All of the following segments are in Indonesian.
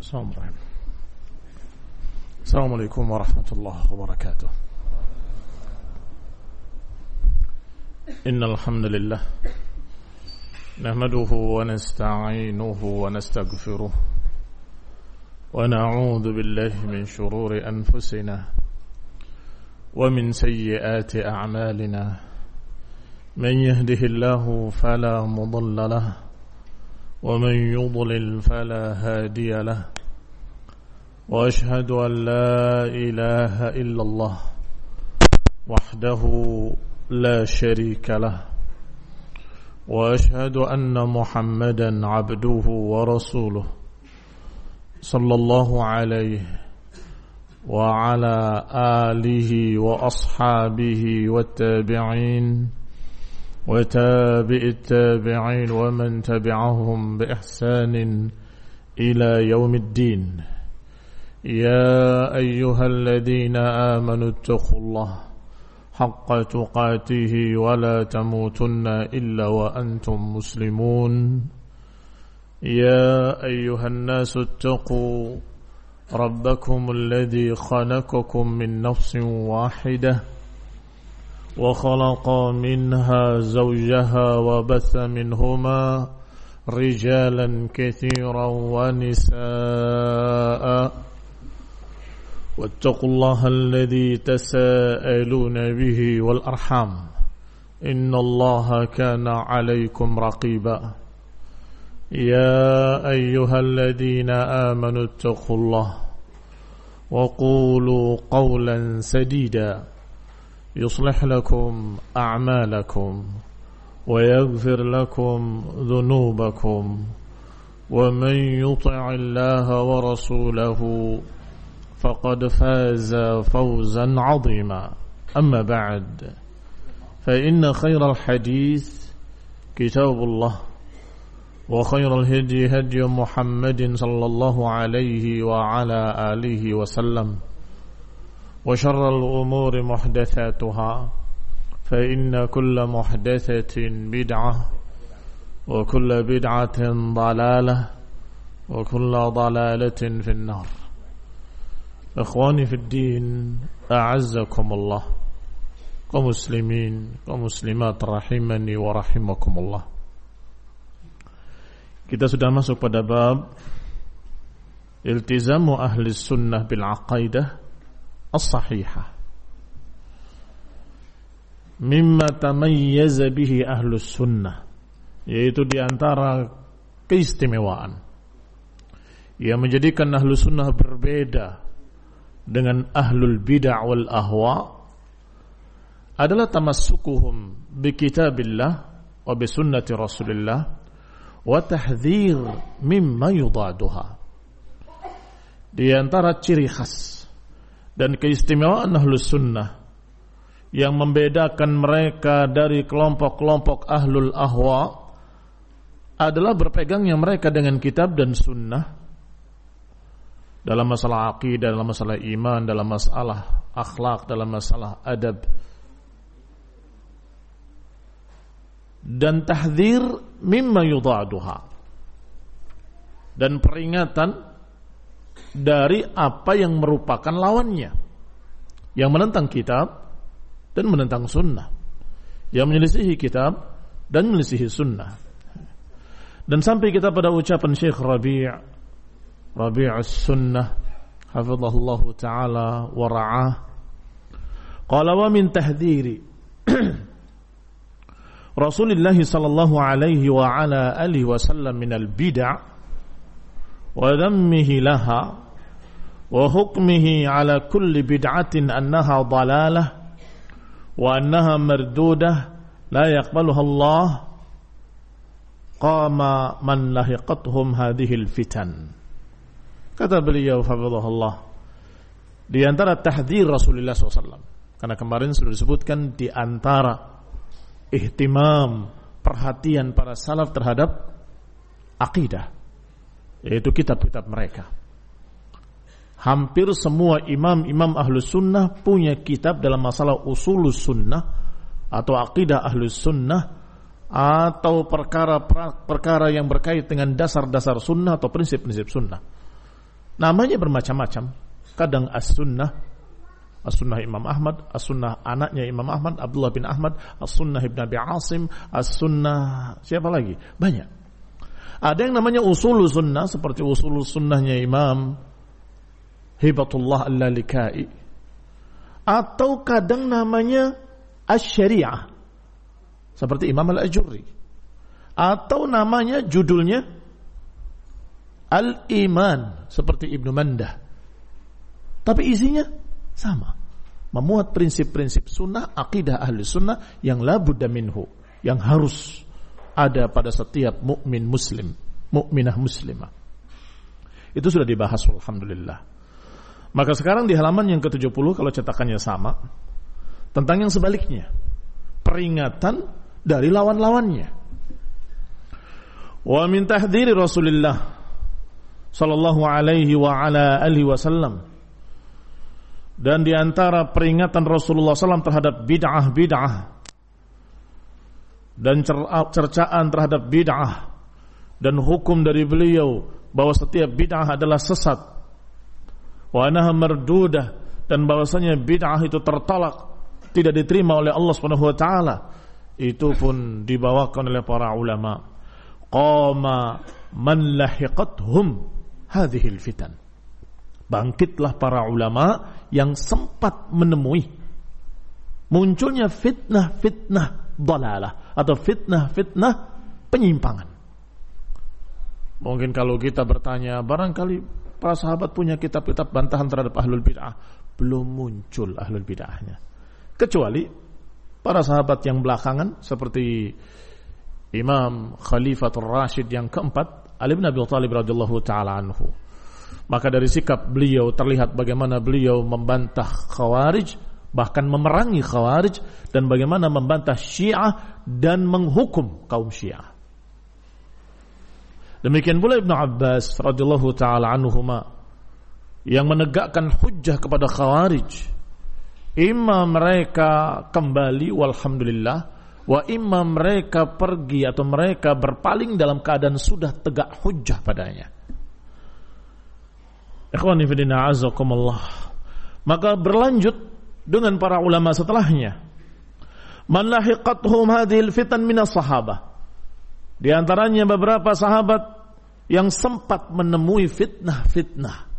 السلام عليكم ورحمة الله وبركاته. إن الحمد لله نحمده ونستعينه ونستغفره ونعوذ بالله من شرور أنفسنا ومن سيئات أعمالنا من يهده الله فلا مضل له ومن يضلل فلا هادي له وأشهد أن لا إله إلا الله وحده لا شريك له وأشهد أن محمدا عبده ورسوله صلى الله عليه وعلى آله وأصحابه والتابعين وتابع التابعين ومن تبعهم بإحسان إلى يوم الدين. يا أيها الذين آمنوا اتقوا الله حق تقاته ولا تموتن إلا وأنتم مسلمون. يا أيها الناس اتقوا ربكم الذي خلقكم من نفس واحدة وخلق منها زوجها وبث منهما رجالا كثيرا ونساء واتقوا الله الذي تساءلون به والأرحام إن الله كان عليكم رقيبا. يا أيها الذين آمنوا اتقوا الله وقولوا قولا سديدا يصلح لكم أعمالكم ويغفر لكم ذنوبكم ومن يطع الله ورسوله فقد فاز فوزا عظيما. أما بعد فإن خير الحديث كتاب الله وخير الهدي هدي محمد صلى الله عليه وعلى آله وسلم وشر الأمور محدثاتها فإن كل محدثة بدعة وكل بدعة ضلالة وكل ضلالة في النار. Ikhwani fi din, a'azzakumullah, kaum muslimin, kaum muslimat rahimani wa rahimakumullah. Kita sudah masuk pada bab iltizamu ahli sunnah bil aqaidah as-sahihah. Mimma tamayyaza bihi ahli sunnah, yaitu di antara keistimewaan yang menjadikan ahli sunnah berbeda dengan ahlul bid'ah wal ahwa adalah tamassukuhum bi kitabillah wa bi sunnati rasulillah wa tahdhir mimma yudaduha. Di antara ciri khas dan keistimewaan ahlus sunnah yang membedakan mereka dari kelompok-kelompok ahlul ahwa adalah berpegangnya mereka dengan kitab dan sunnah dalam masalah aqidah, dalam masalah iman, dalam masalah akhlak, dalam masalah adab. Dan tahdzir mimma yudhaduha, dan peringatan dari apa yang merupakan lawannya, yang menentang kitab dan menentang sunnah, yang menyelisihi kitab dan menyelisihi sunnah. Dan sampai kita pada ucapan Syekh Rabi' as-sunnah hafizahullahu ta'ala wa ra'ah, qala wa min tahdhiri Rasulullah sallallahu alaihi wa ala alihi wa sallam min al-bid'ah wa dhammihi laha wa hukmihi ala kulli bid'atin annaha dalalah wa annaha mardudah la yaqbaluha Allah, qama man lahiqathum hadhihi al-fitan. Kata beliau hafizahullah, di antara tahdzir Rasulullah SAW, karena kemarin sudah disebutkan di antara ihtimam, perhatian para salaf terhadap akidah, yaitu kitab-kitab mereka. Hampir semua imam-imam ahlus sunnah punya kitab dalam masalah usulus sunnah atau akidah ahlus sunnah, atau perkara-perkara yang berkait dengan dasar-dasar sunnah atau prinsip-prinsip sunnah. Namanya bermacam-macam. Kadang as-sunnah Imam Ahmad, as-sunnah anaknya Imam Ahmad, Abdullah bin Ahmad, as-sunnah Ibn Abi Asim, as-sunnah siapa lagi? Banyak. Ada yang namanya usul sunnah, seperti usul sunnahnya Imam Hibatullah Al-Lalikai. Atau kadang namanya as-syariah, seperti Imam Al-Ajurri. Atau namanya judulnya Al-Iman, seperti Ibnu Mandah. Tapi isinya sama, memuat prinsip-prinsip sunnah, akidah ahli sunnah yang la budda minhu, yang harus ada pada setiap mukmin muslim, mukminah muslimah. Itu sudah dibahas, alhamdulillah. Maka sekarang di halaman yang ke-70, kalau cetakannya sama, tentang yang sebaliknya, peringatan dari lawan-lawannya. Wa min tahdhiri Rasulillah sallallahu alaihi wa ala alihi wasallam, dan di antara peringatan Rasulullah SAW terhadap bid'ah-bid'ah dan cercaan terhadap bid'ah dan hukum dari beliau bahwa setiap bid'ah adalah sesat, wa annaha mardudah, dan bahwasanya bid'ah itu tertolak, tidak diterima oleh Allah Subhanahu wa taala, itu pun dibawakan oleh para ulama. Qama man lahiqathum hadhil fitan. Bangkitlah para ulama yang sempat menemui munculnya fitnah-fitnah dalalah atau fitnah-fitnah penyimpangan. Mungkin kalau kita bertanya, barangkali para sahabat punya kitab-kitab bantahan terhadap ahlul bid'ah. Belum muncul ahlul bid'ahnya, kecuali para sahabat yang belakangan seperti Imam Khalifatul Rashid yang keempat, Ali bin Abi Thalib radhiyallahu taala anhu. Maka dari sikap beliau terlihat bagaimana beliau membantah Khawarij, bahkan memerangi Khawarij, dan bagaimana membantah Syiah dan menghukum kaum Syiah. Demikian pula Ibnu Abbas radhiyallahu taala anhuma yang menegakkan hujjah kepada Khawarij. Imam mereka kembali walhamdulillah, wa imma mereka pergi atau mereka berpaling dalam keadaan sudah tegak hujjah padanya. Ikhwani fillah azakumullah. Maka berlanjut dengan para ulama setelahnya. Man lahiqathum hadhil fitan minas sahabah. Di antaranya beberapa sahabat yang sempat menemui fitnah-fitnah.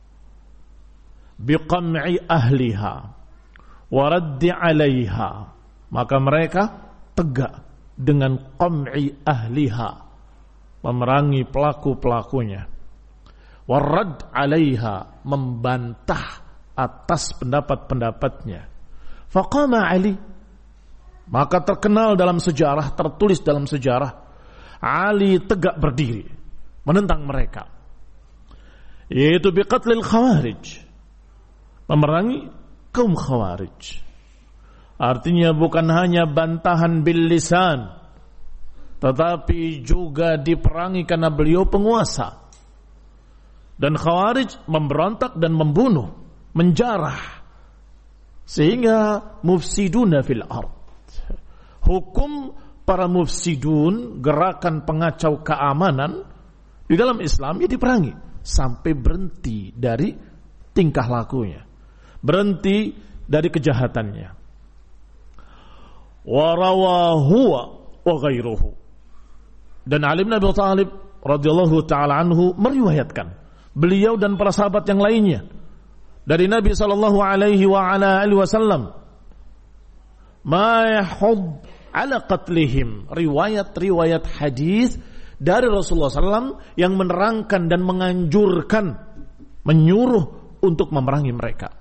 Biqam'i ahliha wa raddi 'alaiha. Maka mereka tegak dengan qam'i ahliha, memerangi pelaku-pelakunya. Warad 'alaiha, membantah atas pendapat-pendapatnya. Faqama Ali, maka terkenal dalam sejarah, tertulis dalam sejarah, Ali tegak berdiri menentang mereka, yaitu biqatlil khawarij, memerangi kaum khawarij. Artinya bukan hanya bantahan bil lisan, tetapi juga diperangi karena beliau penguasa. Dan Khawarij memberontak dan membunuh, menjarah, sehingga mufsiduna fil ard. Hukum para mufsidun, gerakan pengacau keamanan di dalam Islam, ya diperangi sampai berhenti dari tingkah lakunya, berhenti dari kejahatannya. Wa rawahu wa ghairuhu. Dan Ali bin Abi Thalib radhiyallahu taala anhu meriwayatkan, beliau dan para sahabat yang lainnya dari Nabi sallallahu alaihi wa ala alihi wasallam, ma yahud ala qatlihim, riwayat-riwayat hadis dari Rasulullah SAW yang menerangkan dan menganjurkan, menyuruh untuk memerangi mereka.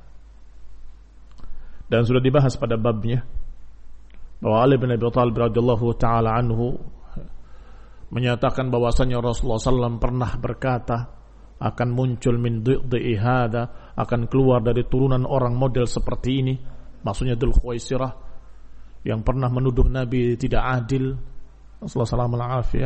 Dan sudah dibahas pada babnya bahwa Ali bin Abi Thalib radhiyallahu taala anhu menyatakan bahwasanya Rasulullah SAW pernah berkata, akan muncul min dhi'i hada, akan keluar dari turunan orang model seperti ini, maksudnya Dzul Khuwaisirah yang pernah menuduh Nabi tidak adil, sallallahu alaihi,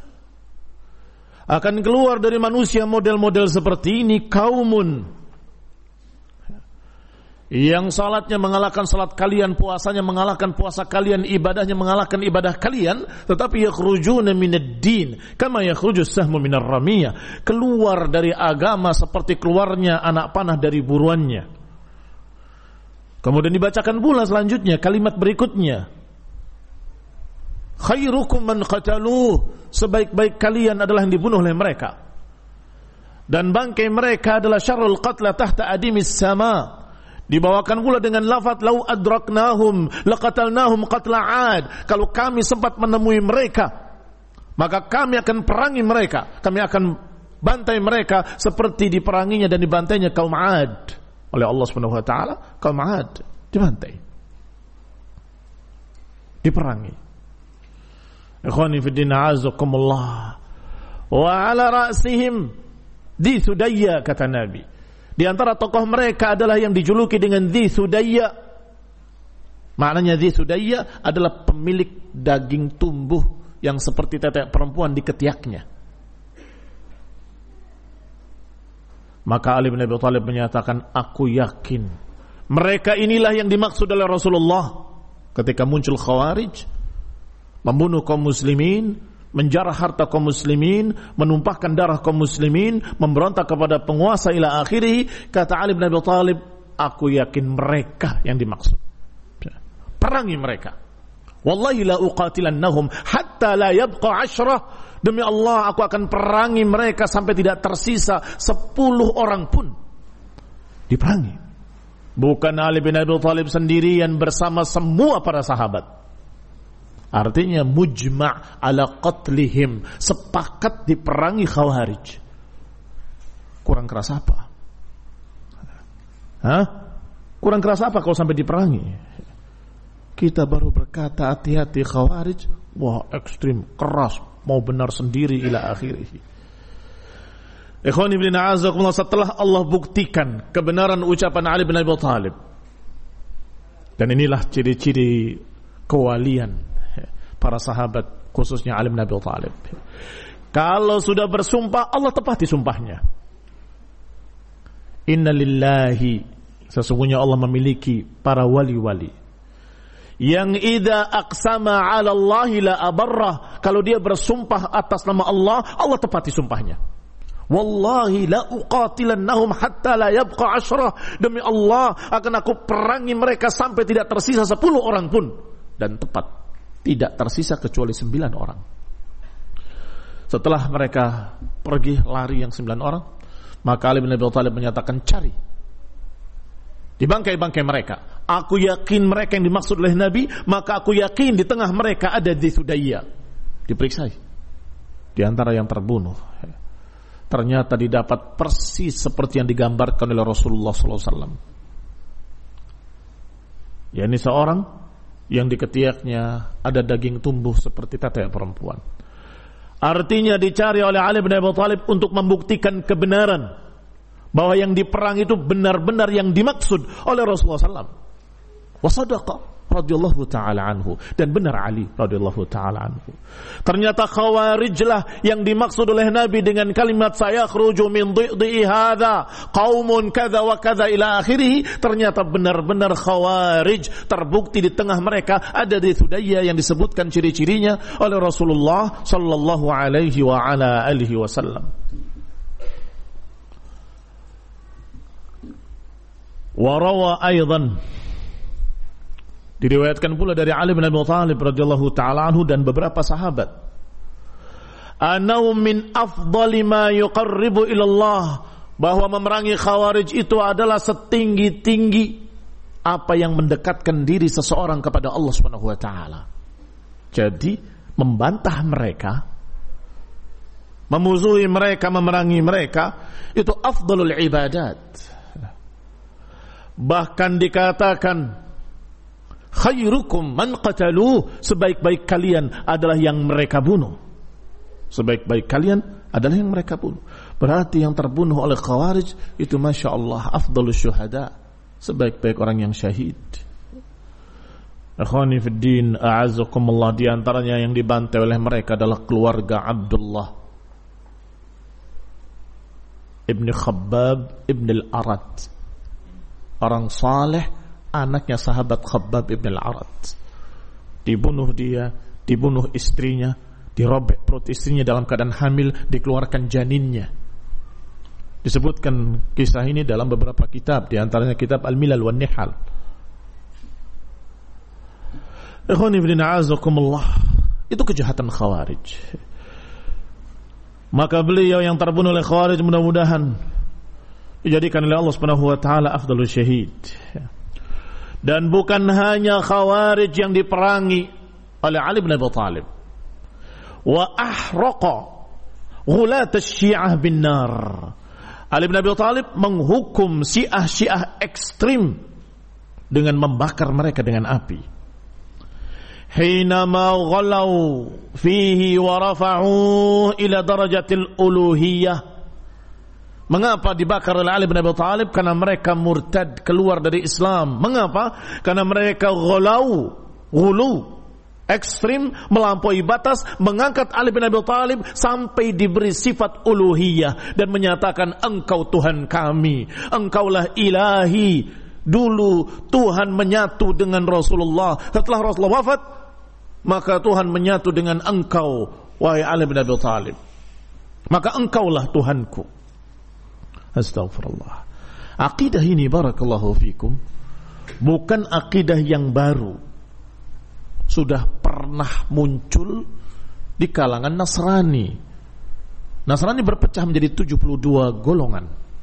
akan keluar dari manusia model-model seperti ini kaumun yang salatnya mengalahkan salat kalian, puasanya mengalahkan puasa kalian, ibadahnya mengalahkan ibadah kalian, tetapi yakhrujuna minad din kama yakhrujus sahmu minar ramiyah, keluar dari agama seperti keluarnya anak panah dari buruannya. Kemudian dibacakan pula selanjutnya kalimat berikutnya, khairukum man qataluh, sebaik-baik kalian adalah yang dibunuh oleh mereka, dan bangkai mereka adalah syarrul qatla tahta adimis sama. Dibawakan pula dengan lafaz lau adraknahum laqatalnahum qatla 'ad, kalau kami sempat menemui mereka maka kami akan perangi mereka, kami akan bantai mereka seperti diperanginya dan dibantainya kaum 'Ad oleh Allah Subhanahu wa taala. Kaum 'Ad dibantai, diperangi. Ikhwani fi din, a'azakumullah. Wa 'ala ra'sihim di Sudayya, kata Nabi. Di antara tokoh mereka adalah yang dijuluki dengan Dhi Sudayya. Maknanya Dhi Sudayya adalah pemilik daging tumbuh yang seperti tetek perempuan di ketiaknya. Maka Ali bin Abi Thalib menyatakan, aku yakin mereka inilah yang dimaksud oleh Rasulullah ketika muncul Khawarij, membunuh kaum muslimin, menjarah harta kaum muslimin, menumpahkan darah kaum muslimin, memberontak kepada penguasa ila akhirih. Kata Ali bin Abi Thalib, aku yakin mereka yang dimaksud. Perangi mereka. Wallahi la uqatilannahum hatta la yabqa 10. Demi Allah, aku akan perangi mereka sampai tidak tersisa 10 orang pun. Diperangi. Bukan Ali bin Abi Thalib sendirian, bersama semua para sahabat. Artinya mujma' ala qatlihim, sepakat diperangi Khawarij. Kurang keras apa? Kurang keras apa kalau sampai diperangi? Kita baru berkata hati-hati Khawarij, wah ekstrim, keras, mau benar sendiri ila akhirih. Ikhwani bin a'azakumullah, setelah Allah buktikan kebenaran ucapan Ali bin Abi Thalib, dan inilah ciri-ciri kewalian para sahabat, khususnya Ali bin Abi Thalib. Kalau sudah bersumpah, Allah tepati sumpahnya. Inna lillahi, sesungguhnya Allah memiliki para wali-wali yang idza aqsama 'ala Allahi la abarrah, kalau dia bersumpah atas nama Allah, Allah tepati sumpahnya. Wallahi la uqatilannahum hatta la yabqa 10. Demi Allah, akan aku perangi mereka sampai tidak tersisa 10 orang pun. Dan tepat, tidak tersisa kecuali 9 orang. Setelah mereka pergi lari yang 9 orang, maka Ali bin Abi Thalib menyatakan, cari di bangkai-bangkai mereka. Aku yakin mereka yang dimaksud oleh Nabi, maka aku yakin di tengah mereka ada Dhi Sudayya. Diperiksa di antara yang terbunuh. Ternyata didapat persis seperti yang digambarkan oleh Rasulullah SAW. Ya, ini seorang yang di ketiaknya ada daging tumbuh seperti tetek perempuan. Artinya dicari oleh Ali bin Abi Thalib untuk membuktikan kebenaran bahwa yang diperang itu benar-benar yang dimaksud oleh Rasulullah SAW. Wasadaqa radhiyallahu ta'ala anhu, dan benar Ali radhiyallahu ta'ala anhu. Ternyata Khawarijlah yang dimaksud oleh Nabi dengan kalimat sayakhruju min dhi'i hadza qaumun kadza wa kadza ila akhirih. Ternyata benar-benar Khawarij, terbukti di tengah mereka ada Dhi Sudayya yang disebutkan ciri-cirinya oleh Rasulullah sallallahu alaihi wa ala alihi wasallam. Wa rawa aidan, diriwayatkan pula dari Ali bin Abi Thalib radhiyallahu ta'ala anhu dan beberapa sahabat, anau min afdali ma yuqarribu ilallah, bahwa memerangi Khawarij itu adalah setinggi-tinggi apa yang mendekatkan diri seseorang kepada Allah Subhanahu wa taala. Jadi membantah mereka, memusuhi mereka, memerangi mereka, itu afdalul ibadat. Bahkan dikatakan khairukum man qataluh, sebaik-baik kalian adalah yang mereka bunuh. Sebaik-baik kalian adalah yang mereka bunuh. Berarti yang terbunuh oleh Khawarij itu Masya Allah afdalus syuhada, sebaik-baik orang yang syahid. Akhwani fid din, a'azzakumullah, di antaranya yang dibantai oleh mereka adalah keluarga Abdullah ibn Khabbab ibn al-Arat. orang saleh, anaknya sahabat Khabbab ibn al-Arat. Dibunuh dia, dibunuh istrinya, dirobek perut istrinya dalam keadaan hamil, dikeluarkan janinnya. Disebutkan kisah ini dalam beberapa kitab, di antaranya kitab Al-Milal wan Nihal. Ikhwani fillah, a'azakumullah. Itu kejahatan Khawarij. Maka beliau yang terbunuh oleh Khawarij mudah-mudahan dijadikan oleh Allah Subhanahu wa taala afdalul syahid. Dan bukan hanya Khawarij yang diperangi oleh Ali bin Abi Thalib. Wa ahraqa ghulat asy-Syiah bin nar. Ali bin Abi Thalib menghukum Syiah ekstrim dengan membakar mereka dengan api. Hinama ghalau fihi wa rafa'u ila darajatil uluhiyah. Mengapa dibakar oleh Ali bin Abi Thalib? Karena mereka murtad, keluar dari Islam. Mengapa? Karena mereka ghulu, ekstrim, melampaui batas, mengangkat Ali bin Abi Thalib sampai diberi sifat uluhiyah dan menyatakan engkau Tuhan kami, engkaulah ilahi. Dulu Tuhan menyatu dengan Rasulullah, setelah Rasulullah wafat maka Tuhan menyatu dengan engkau, wahai Ali bin Abi Thalib, maka engkaulah Tuhanku. Astagfirullah. Akidah ini barakallahu fikum bukan akidah yang baru, sudah pernah muncul di kalangan Nasrani. Nasrani berpecah menjadi 72 golongan.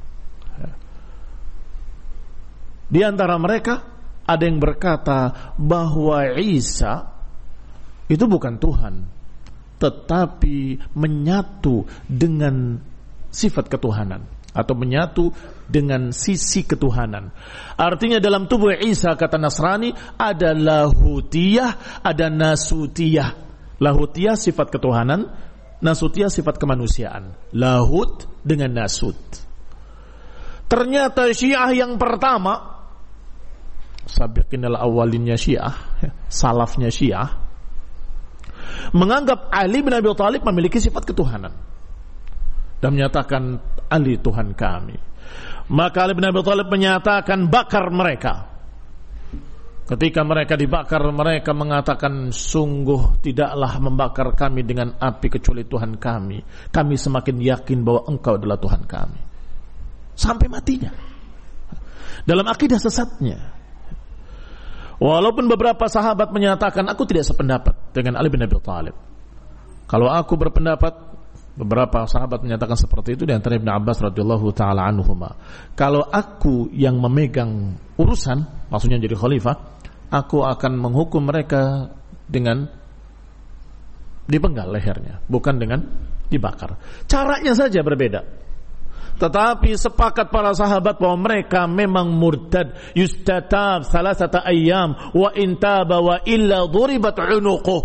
Di antara mereka ada yang berkata bahwa Isa itu bukan Tuhan, tetapi menyatu dengan sifat ketuhanan atau menyatu dengan sisi ketuhanan. Artinya dalam tubuh Isa, kata Nasrani, ada lahutiyah, ada nasutiyah. Lahutiyah sifat ketuhanan, nasutiyah sifat kemanusiaan. Lahut dengan nasut. Ternyata Syiah yang pertama, sabiqinal awalinnya Syiah, salafnya Syiah, menganggap Ali bin Abi Thalib memiliki sifat ketuhanan dan menyatakan Ali Tuhan kami. Maka Ali bin Abi Thalib menyatakan bakar mereka. Ketika mereka dibakar, mereka mengatakan sungguh tidaklah membakar kami dengan api kecuali Tuhan kami. Kami semakin yakin bahwa engkau adalah Tuhan kami. Sampai matinya dalam akidah sesatnya. Walaupun beberapa sahabat menyatakan aku tidak sependapat dengan Ali bin Abi Thalib. Kalau aku berpendapat, beberapa sahabat menyatakan seperti itu, di antara Ibnu Abbas radhiyallahu taala anhuma. Kalau aku yang memegang urusan, maksudnya jadi khalifah, aku akan menghukum mereka dengan dipenggal lehernya, bukan dengan dibakar. Caranya saja berbeda. Tetapi sepakat para sahabat bahwa mereka memang murtad. Yustatab salasata ayyam wa intaba wa illa duribat unuquh.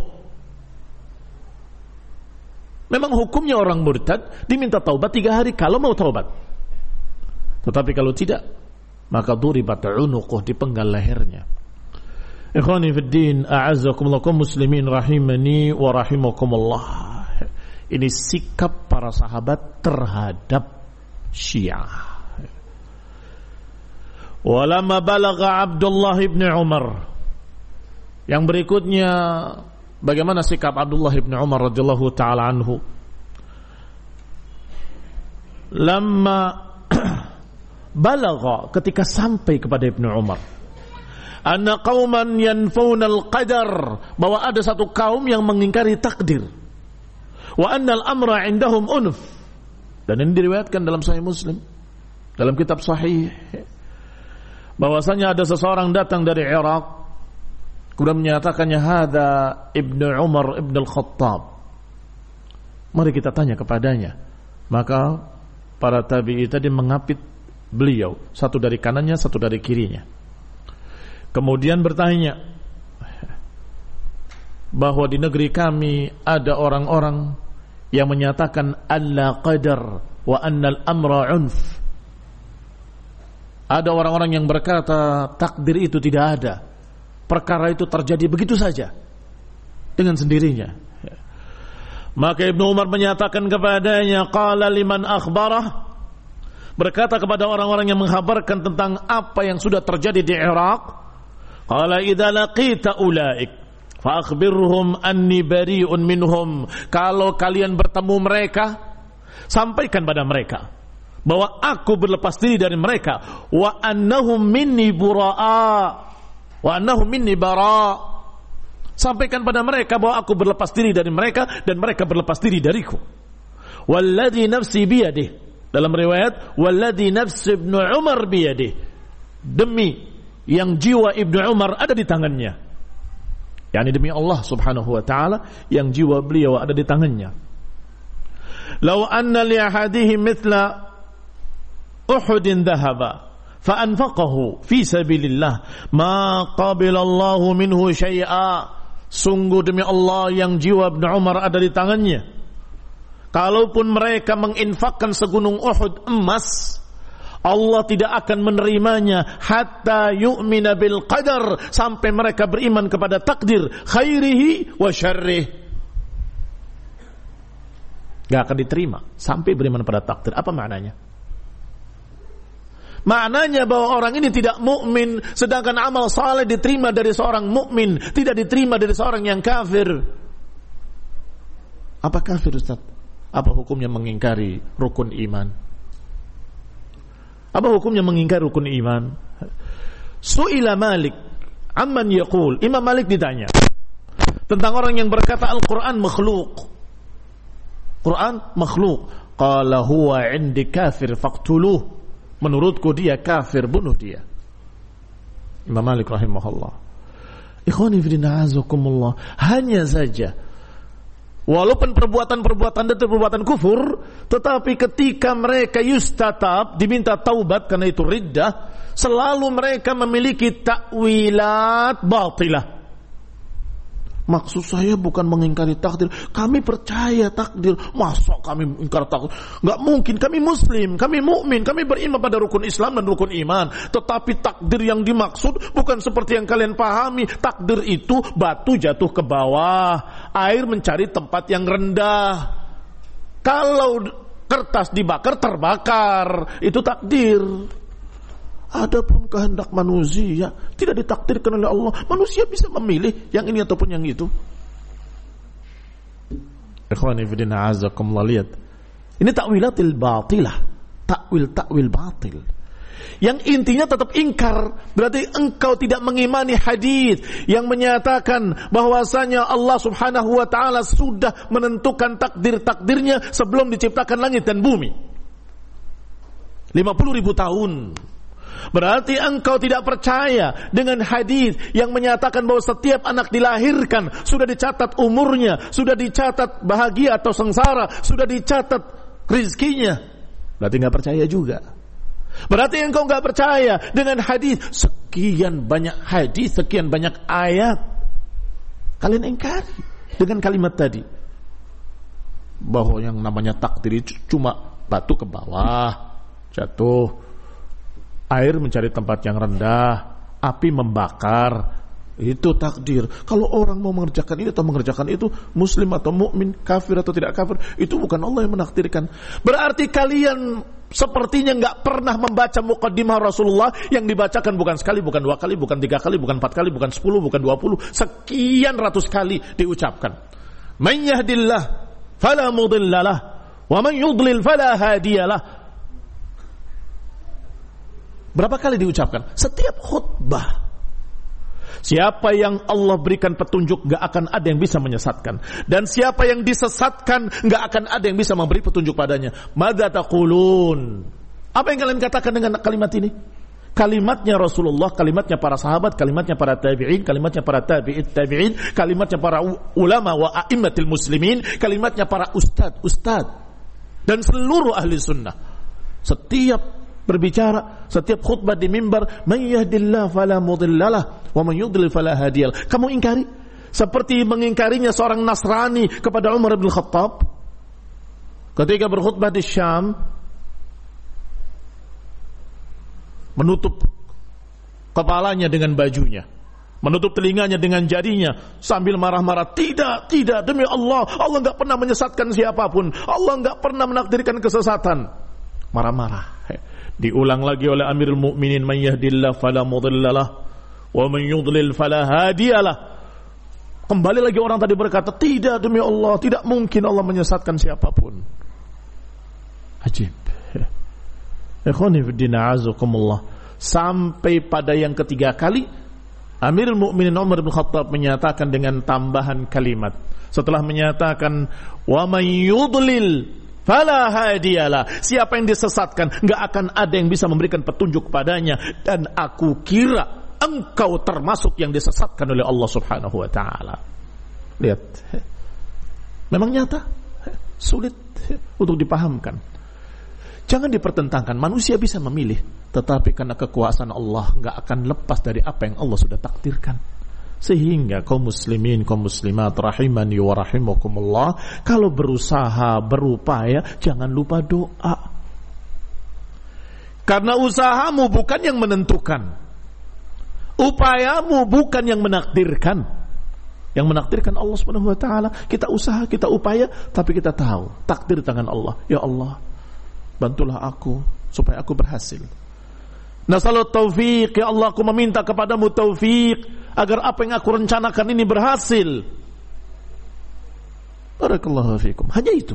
Memang hukumnya orang murtad diminta taubat 3 hari kalau mau taubat. Tetapi kalau tidak, maka duribat unuquh, dipenggal lehernya. Ikhwani fid din, a'azzakumullah, muslimin rahimani wa rahimakumullah. Ini sikap para sahabat terhadap Syiah. Walamma balagha Abdullah ibn Umar. Yang berikutnya, bagaimana sikap Abdullah ibn Umar radhiyallahu taala anhu? Lamma balagha, ketika sampai kepada Ibnu Umar, anna qauman yanfuna al-qadar, bahwa ada satu kaum yang mengingkari takdir. Wa anna al-amra indahum unf. Dan ini diriwayatkan dalam Sahih Muslim, dalam kitab Sahih, bahwasanya ada seseorang datang dari Irak, kemudian menyatakannya hada Ibnu Umar Ibn al-Khattab. Mari kita tanya kepadanya. Maka para tabi'i tadi mengapit beliau, satu dari kanannya, satu dari kirinya. Kemudian bertanya bahwa di negeri kami ada orang-orang yang menyatakan alla qadar wa annal amra unf. Ada orang-orang yang berkata takdir itu tidak ada, perkara itu terjadi begitu saja dengan sendirinya. Maka Ibnu Umar menyatakan kepadanya, qala liman akhbarah, berkata kepada orang-orang yang menghabarkan tentang apa yang sudah terjadi di Irak, qala idza laqita ulaik fa akhbirhum anni bari'un minhum. Kalau kalian bertemu mereka, sampaikan pada mereka bahwa aku berlepas diri dari mereka, wa annahum minni bura'a wa annahum minni bara'. Sampaikan pada mereka bahwa aku berlepas diri dari mereka dan mereka berlepas diri dariku. Walladzi nafsi biyadih, dalam riwayat walladzi nafsi Ibnu Umar biyadih, demi yang jiwa Ibnu Umar ada di tangannya, yakni demi Allah subhanahu wa ta'ala yang jiwa beliau ada di tangannya. Law anna li ahadihim mithla Uhudin dhahaba fa anfaqahu fi sabilillah ma qabila Allahu minhu syai'a. Sungguh demi Allah yang jiwa Ibnu Umar ada di tangannya, kalaupun mereka menginfakkan segunung Uhud emas, Allah tidak akan menerimanya hatta yu'mina bil qadar, sampai mereka beriman kepada takdir khairihi wa syarrih. Gak akan diterima sampai beriman pada takdir. Apa maknanya? Maknanya bahwa orang ini tidak mukmin, sedangkan amal saleh diterima dari seorang mukmin, tidak diterima dari seorang yang kafir. Apa kafir, Ustaz? Apa hukumnya mengingkari rukun iman? Apa hukumnya mengingkari rukun iman? Su'ila Malik amman yaqul. Imam Malik ditanya tentang orang yang berkata Al-Quran makhluk. Quran makhluk. Qala huwa 'indi kafir faqtuluh. Menurutku dia kafir, bunuh dia. Imam Malik rahimahullah. Ikhwani fillah azakumullah, hanya saja walaupun perbuatan-perbuatan itu perbuatan kufur, tetapi ketika mereka yustatab, diminta taubat karena itu riddah, selalu mereka memiliki takwilat batilah. Maksud saya bukan mengingkari takdir. Kami percaya takdir. Masa kami ingkar takdir? Enggak mungkin. Kami muslim, kami mukmin, kami beriman pada rukun Islam dan rukun iman. Tetapi takdir yang dimaksud bukan seperti yang kalian pahami. Takdir itu batu jatuh ke bawah, air mencari tempat yang rendah. Kalau kertas dibakar terbakar, itu takdir. Adapun kehendak manusia tidak ditakdirkan oleh Allah. Manusia bisa memilih yang ini ataupun yang itu. Ikhwani fillah azakumullah, lihat. Ini takwilatil batilah, takwil batil. Yang intinya tetap ingkar, berarti engkau tidak mengimani hadis yang menyatakan bahwasanya Allah Subhanahu wa taala sudah menentukan takdir-takdirnya sebelum diciptakan langit dan bumi. 50.000 tahun. Berarti engkau tidak percaya dengan hadis yang menyatakan bahwa setiap anak dilahirkan sudah dicatat umurnya, sudah dicatat bahagia atau sengsara, sudah dicatat rizkinya. Berarti enggak percaya juga. Berarti engkau enggak percaya dengan hadis, sekian banyak hadis, sekian banyak ayat. Kalian ingkari dengan kalimat tadi bahwa yang namanya takdir itu cuma batu ke bawah jatuh, air mencari tempat yang rendah, api membakar, itu takdir. Kalau orang mau mengerjakan ini atau mengerjakan itu, muslim atau mukmin, kafir atau tidak kafir, itu bukan Allah yang menakdirkan. Berarti kalian sepertinya enggak pernah membaca muqaddimah Rasulullah yang dibacakan bukan sekali, bukan dua kali, bukan tiga kali, bukan empat kali, bukan 10, bukan 20, sekian ratus kali diucapkan. Man yahdillah fala mudhillalah wa man yudlil fala hadiyalah. Berapa kali diucapkan? Setiap khutbah. Siapa yang Allah berikan petunjuk, gak akan ada yang bisa menyesatkan. Dan siapa yang disesatkan, gak akan ada yang bisa memberi petunjuk padanya. Madza taqulun? Apa yang kalian katakan dengan kalimat ini? Kalimatnya Rasulullah, kalimatnya para sahabat, kalimatnya para tabi'in, kalimatnya para tabi'it tabi'in, kalimatnya para ulama wa a'immatil muslimin, kalimatnya para ustad dan seluruh ahli sunnah. Setiap berbicara, setiap khutbah di mimbar, man yahdillah fala mudhillalah wa man yudlil fala hadiyalah. Kamu ingkari seperti mengingkarinya seorang Nasrani kepada Umar bin Khattab ketika berkhutbah di Syam, menutup kepalanya dengan bajunya, menutup telinganya dengan jarinya sambil marah-marah. Tidak, demi Allah, Allah enggak pernah menyesatkan siapapun, Allah enggak pernah menakdirkan kesesatan. marah-marah. Diulang lagi oleh Amirul Mukminin, "Man yahdillahu fala mudhillalah wa man yudlil fala hadiyalah." Kembali lagi orang tadi berkata, "Tidak, demi Allah, tidak mungkin Allah menyesatkan siapapun." Ajib. Ikhwani fiddin a'azakumullah. Sampai pada yang ketiga kali Amirul Mukminin Umar bin Khattab menyatakan dengan tambahan kalimat. Setelah menyatakan, "Wa man yudlil fala hadiyalah." Siapa yang disesatkan, enggak akan ada yang bisa memberikan petunjuk padanya, dan aku kira engkau termasuk yang disesatkan oleh Allah Subhanahu wa taala. Lihat. Memang nyata, sulit untuk dipahamkan. Jangan dipertentangkan, manusia bisa memilih, tetapi karena kekuasaan Allah enggak akan lepas dari apa yang Allah sudah takdirkan. Sehingga kaum muslimin, kaum muslimat rahimani wa rahimakumullah, kalau berusaha, berupaya, jangan lupa doa. Karena usahamu bukan yang menentukan, upayamu bukan yang menakdirkan. Yang menakdirkan Allah Subhanahu wa taala. Kita usaha, kita upaya, tapi kita tahu takdir tangan Allah. Ya Allah, bantulah aku supaya aku berhasil. Nasalut taufiq, ya Allah, aku meminta kepadamu taufik agar apa yang aku rencanakan ini berhasil. Barakallahu fiikum. Hanya itu.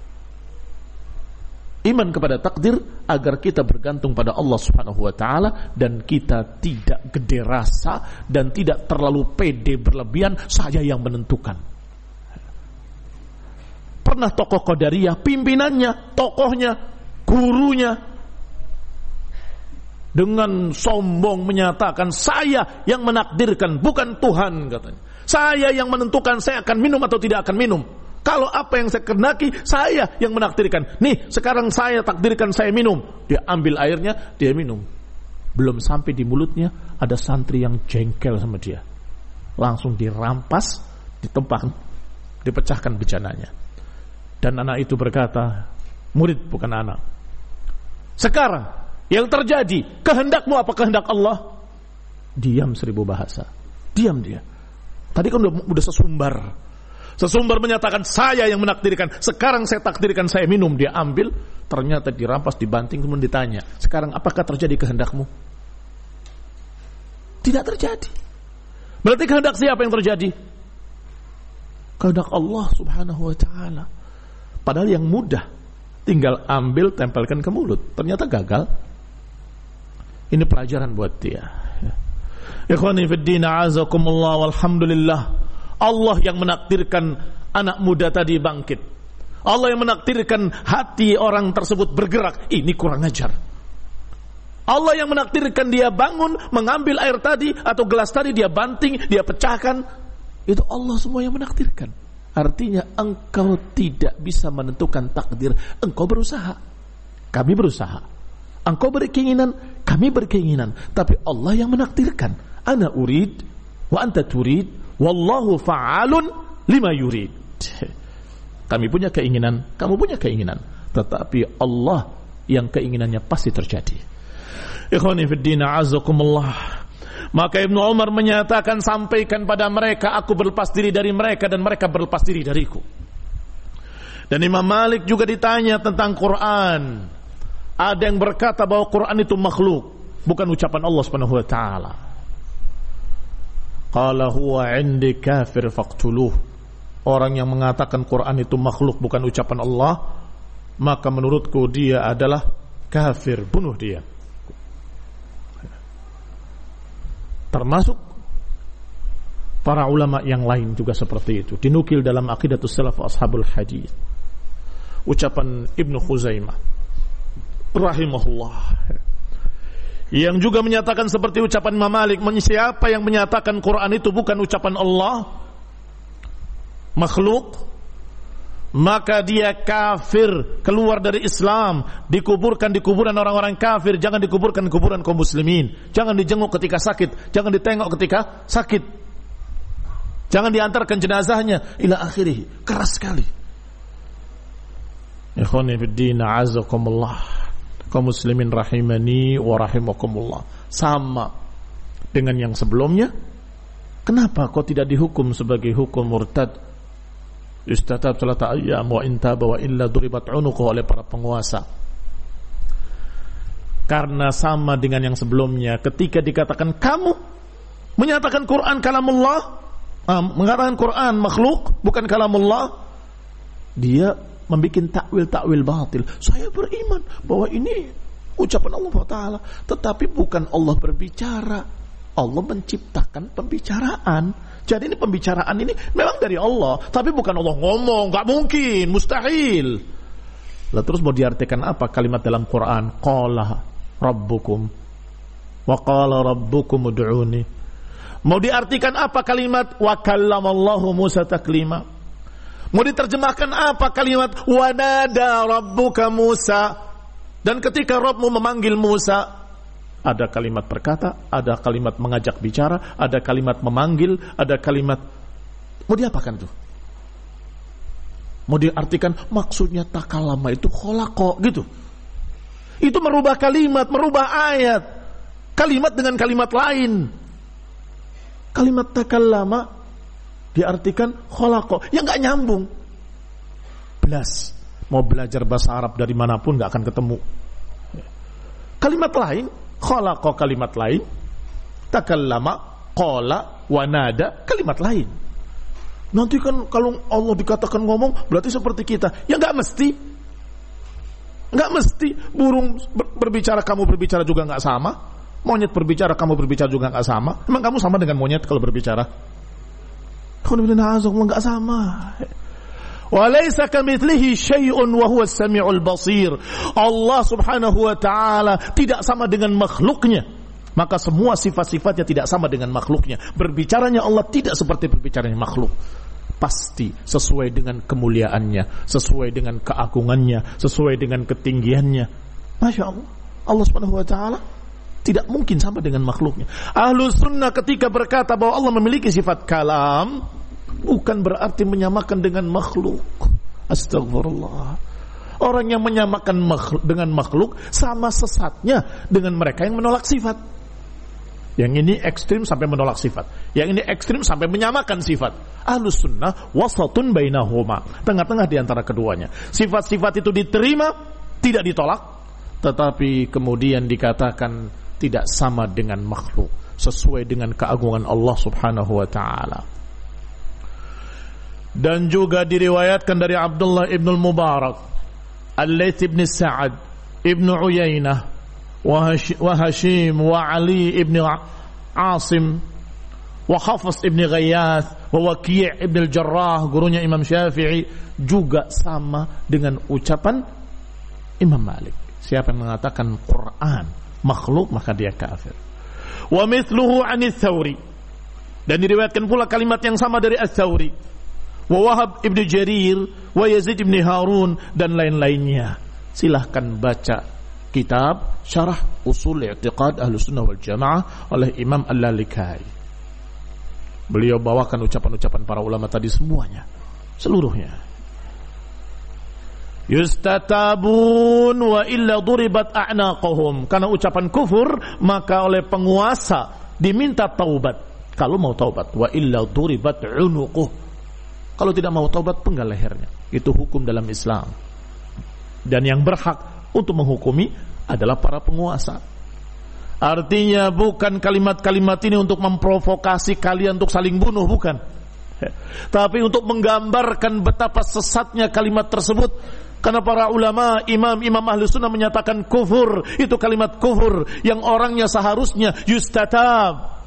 Iman kepada takdir agar kita bergantung pada Allah Subhanahu wa taala dan kita tidak gede rasa dan tidak terlalu pede berlebihan, saya yang menentukan. Pernah tokoh Qadariyah, pimpinannya, tokohnya, gurunya dengan sombong menyatakan, "Saya yang menakdirkan, bukan Tuhan," katanya. "Saya yang menentukan saya akan minum atau tidak akan minum. Kalau apa yang saya kehendaki, saya yang menakdirkan. Nih, sekarang saya takdirkan saya minum." Dia ambil airnya, dia minum. Belum sampai di mulutnya, ada santri yang jengkel sama dia. Langsung dirampas, ditempah, dipecahkan bejananya. Dan anak itu berkata, murid bukan anak, "Sekarang yang terjadi, kehendakmu apa kehendak Allah?" Diam 1000 bahasa. Diam dia. Tadi kan udah sesumbar menyatakan, "Saya yang menakdirkan, sekarang saya takdirkan saya minum." Dia ambil, ternyata dirampas, dibanting, kemudian ditanya, "Sekarang apakah terjadi kehendakmu?" Tidak terjadi. Berarti kehendak siapa yang terjadi? Kehendak Allah Subhanahu wa taala. Padahal yang mudah, tinggal ambil, tempelkan ke mulut. Ternyata gagal. Ini pelajaran buat dia. Ikhwani fiddin a'azakumullah, walhamdulillah, Allah yang menakdirkan anak muda tadi bangkit. Allah yang menakdirkan hati orang tersebut bergerak. Ini kurang ajar. Allah yang menakdirkan dia bangun, mengambil air tadi atau gelas tadi, dia banting, dia pecahkan. Itu Allah semua yang menakdirkan. Artinya engkau tidak bisa menentukan takdir. Engkau berusaha, kami berusaha. Engkau berkeinginan, kami berkeinginan. Tapi Allah yang menakdirkan. Ana urid wa anta turid, wallahu fa'alun lima yurid. Kami punya keinginan, kamu punya keinginan, tetapi Allah yang keinginannya pasti terjadi. Ikhwani fiddin a'azakumullah. Maka Ibnu Umar menyatakan, sampaikan pada mereka, aku berlepas diri dari mereka dan mereka berlepas diri dariku. Dan Imam Malik juga ditanya tentang Quran. Ada yang berkata bahwa Quran itu makhluk, bukan ucapan Allah Subhanahu wa taala. Qala huwa 'indi kafir faqtuluh. Orang yang mengatakan Quran itu makhluk, bukan ucapan Allah, maka menurutku dia adalah kafir, bunuh dia. Termasuk para ulama yang lain juga seperti itu. Dinukil dalam Aqidatus Salaf Ashabul Hadis. Ucapan Ibnu Khuzaimah rahimahullah, yang juga menyatakan seperti ucapan Imam Malik, siapa yang menyatakan Quran itu bukan ucapan Allah, makhluk, maka dia kafir, keluar dari Islam, dikuburkan di kuburan orang-orang kafir. Jangan dikuburkan di kuburan kaum muslimin. Jangan dijenguk ketika sakit, jangan ditengok ketika sakit, jangan diantarkan jenazahnya ila akhirih. Keras sekali. Ikhwani fiddin a'azakumullah, kaum muslimin rahimani wa rahimakumullah. Sama dengan yang sebelumnya. Kenapa kok tidak dihukum sebagai hukum murtad? Istatab salata ayyam wa intaba wa illa duribat unuqu oleh para penguasa. Karena sama dengan yang sebelumnya, ketika dikatakan kamu menyatakan Quran kalamullah, mengatakan Quran makhluk bukan kalamullah, dia membuat takwil batil. Saya beriman bahwa ini ucapan Allah Taala, tetapi bukan Allah berbicara. Allah menciptakan pembicaraan. Jadi ini pembicaraan ini memang dari Allah, tapi bukan Allah ngomong, nggak mungkin, mustahil. Lalu terus mau diartikan apa kalimat dalam Quran? Qala rabbukum wa qala rabbukum ud'uni. Mau diartikan apa kalimat wa kallamallahu Musa taklima? Mau diterjemahkan apa kalimat wa nada rabbuka Musa? Dan ketika Rabbmu memanggil Musa, ada kalimat berkata, ada kalimat mengajak bicara, ada kalimat memanggil, ada kalimat. Mau diapakan tuh? Mau diartikan maksudnya takalama itu kholaqa gitu. Itu merubah kalimat, merubah ayat. Kalimat dengan kalimat lain. Kalimat takalama diartikan kholaqa. Ya gak nyambung. Belas. Mau belajar bahasa Arab dari manapun gak akan ketemu. Kalimat lain, khalaqa kalimat lain, takallama, qala, wa nada kalimat lain. Nanti kan kalau Allah dikatakan ngomong berarti seperti kita. Ya enggak mesti. Enggak mesti. Burung berbicara kamu berbicara juga enggak sama. Monyet berbicara kamu berbicara juga enggak sama. Emang kamu sama dengan monyet kalau berbicara? Enggak sama. Walaysa kamitslihi syai'un wa huwas samiul basir. Allah Subhanahu wa taala tidak sama dengan makhluknya. Maka semua sifat-sifatnya tidak sama dengan makhluknya. Berbicaranya Allah tidak seperti berbicaranya makhluk. Pasti sesuai dengan kemuliaannya, sesuai dengan keagungannya, sesuai dengan ketinggiannya. Masya Allah. Allah Subhanahu wa taala tidak mungkin sama dengan makhluknya. Ahlus sunnah ketika berkata bahwa Allah memiliki sifat kalam, bukan berarti menyamakan dengan makhluk. Astagfirullah. Orang yang menyamakan dengan makhluk sama sesatnya dengan mereka yang menolak sifat. Yang ini ekstrim sampai menolak sifat, yang ini ekstrim sampai menyamakan sifat. Ahlus sunnah wasatun bainahuma, tengah-tengah di antara keduanya. Sifat-sifat itu diterima, tidak ditolak, tetapi kemudian dikatakan tidak sama dengan makhluk, sesuai dengan keagungan Allah Subhanahu wa taala. Dan juga diriwayatkan dari Abdullah ibn al-Mubarak, Al-Laits ibn Sa'ad, ibn Uyainah, wa Hashim, wa Ali ibn Asim, wa Hafs ibn Ghayath, wa Waqi' ibn al-Jarrah, gurunya Imam Syafi'i, juga sama dengan ucapan Imam Malik. Siapa yang mengatakan Quran makhluk maka dia kafir. Wa mithluhu 'ani Ats-Tsauri, dan diriwayatkan pula kalimat yang sama dari Ats-Tsauri, wa Wahab ibn Jarir, wa Yazid ibn Harun, dan lain-lainnya. Silahkan baca kitab Syarah Usul I'tiqad Ahlussunnah wal Jamaah oleh Imam Al-Lalikai. Beliau bawakan ucapan-ucapan para ulama tadi semuanya, seluruhnya. Yustatabun wa illa duribat a'naqahum. Karena ucapan kufur maka oleh penguasa diminta taubat. Kalau mau taubat, wa illa duribat unuquh. Kalau tidak mau taubat, penggal lehernya. Itu hukum dalam Islam. Dan yang berhak untuk menghukumi adalah para penguasa. Artinya bukan kalimat-kalimat ini untuk memprovokasi kalian untuk saling bunuh, bukan. Tapi untuk menggambarkan betapa sesatnya kalimat tersebut. Karena para ulama, imam ahli sunnah menyatakan kufur, itu kalimat kufur yang orangnya seharusnya yustatab.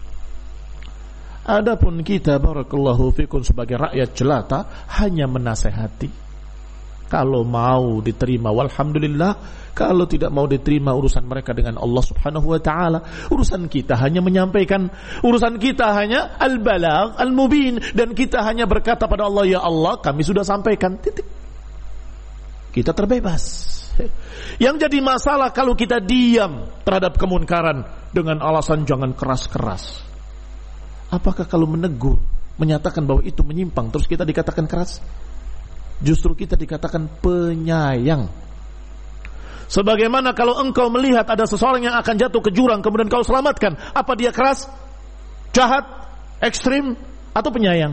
Adapun kita barakallahu fikum sebagai rakyat jelata hanya menasehati. Kalau mau diterima walhamdulillah, kalau tidak mau diterima urusan mereka dengan Allah Subhanahu wa taala. Urusan kita hanya menyampaikan, urusan kita hanya al-balagh al-mubin, dan kita hanya berkata pada Allah, ya Allah kami sudah sampaikan, titik. Kita terbebas. Yang jadi masalah kalau kita diam terhadap kemunkaran dengan alasan jangan keras-keras. Apakah kalau menegur, menyatakan bahwa itu menyimpang, terus kita dikatakan keras? Justru kita dikatakan penyayang. Sebagaimana kalau engkau melihat ada seseorang yang akan jatuh ke jurang, kemudian kau selamatkan, apa dia keras, jahat, ekstrim, atau penyayang?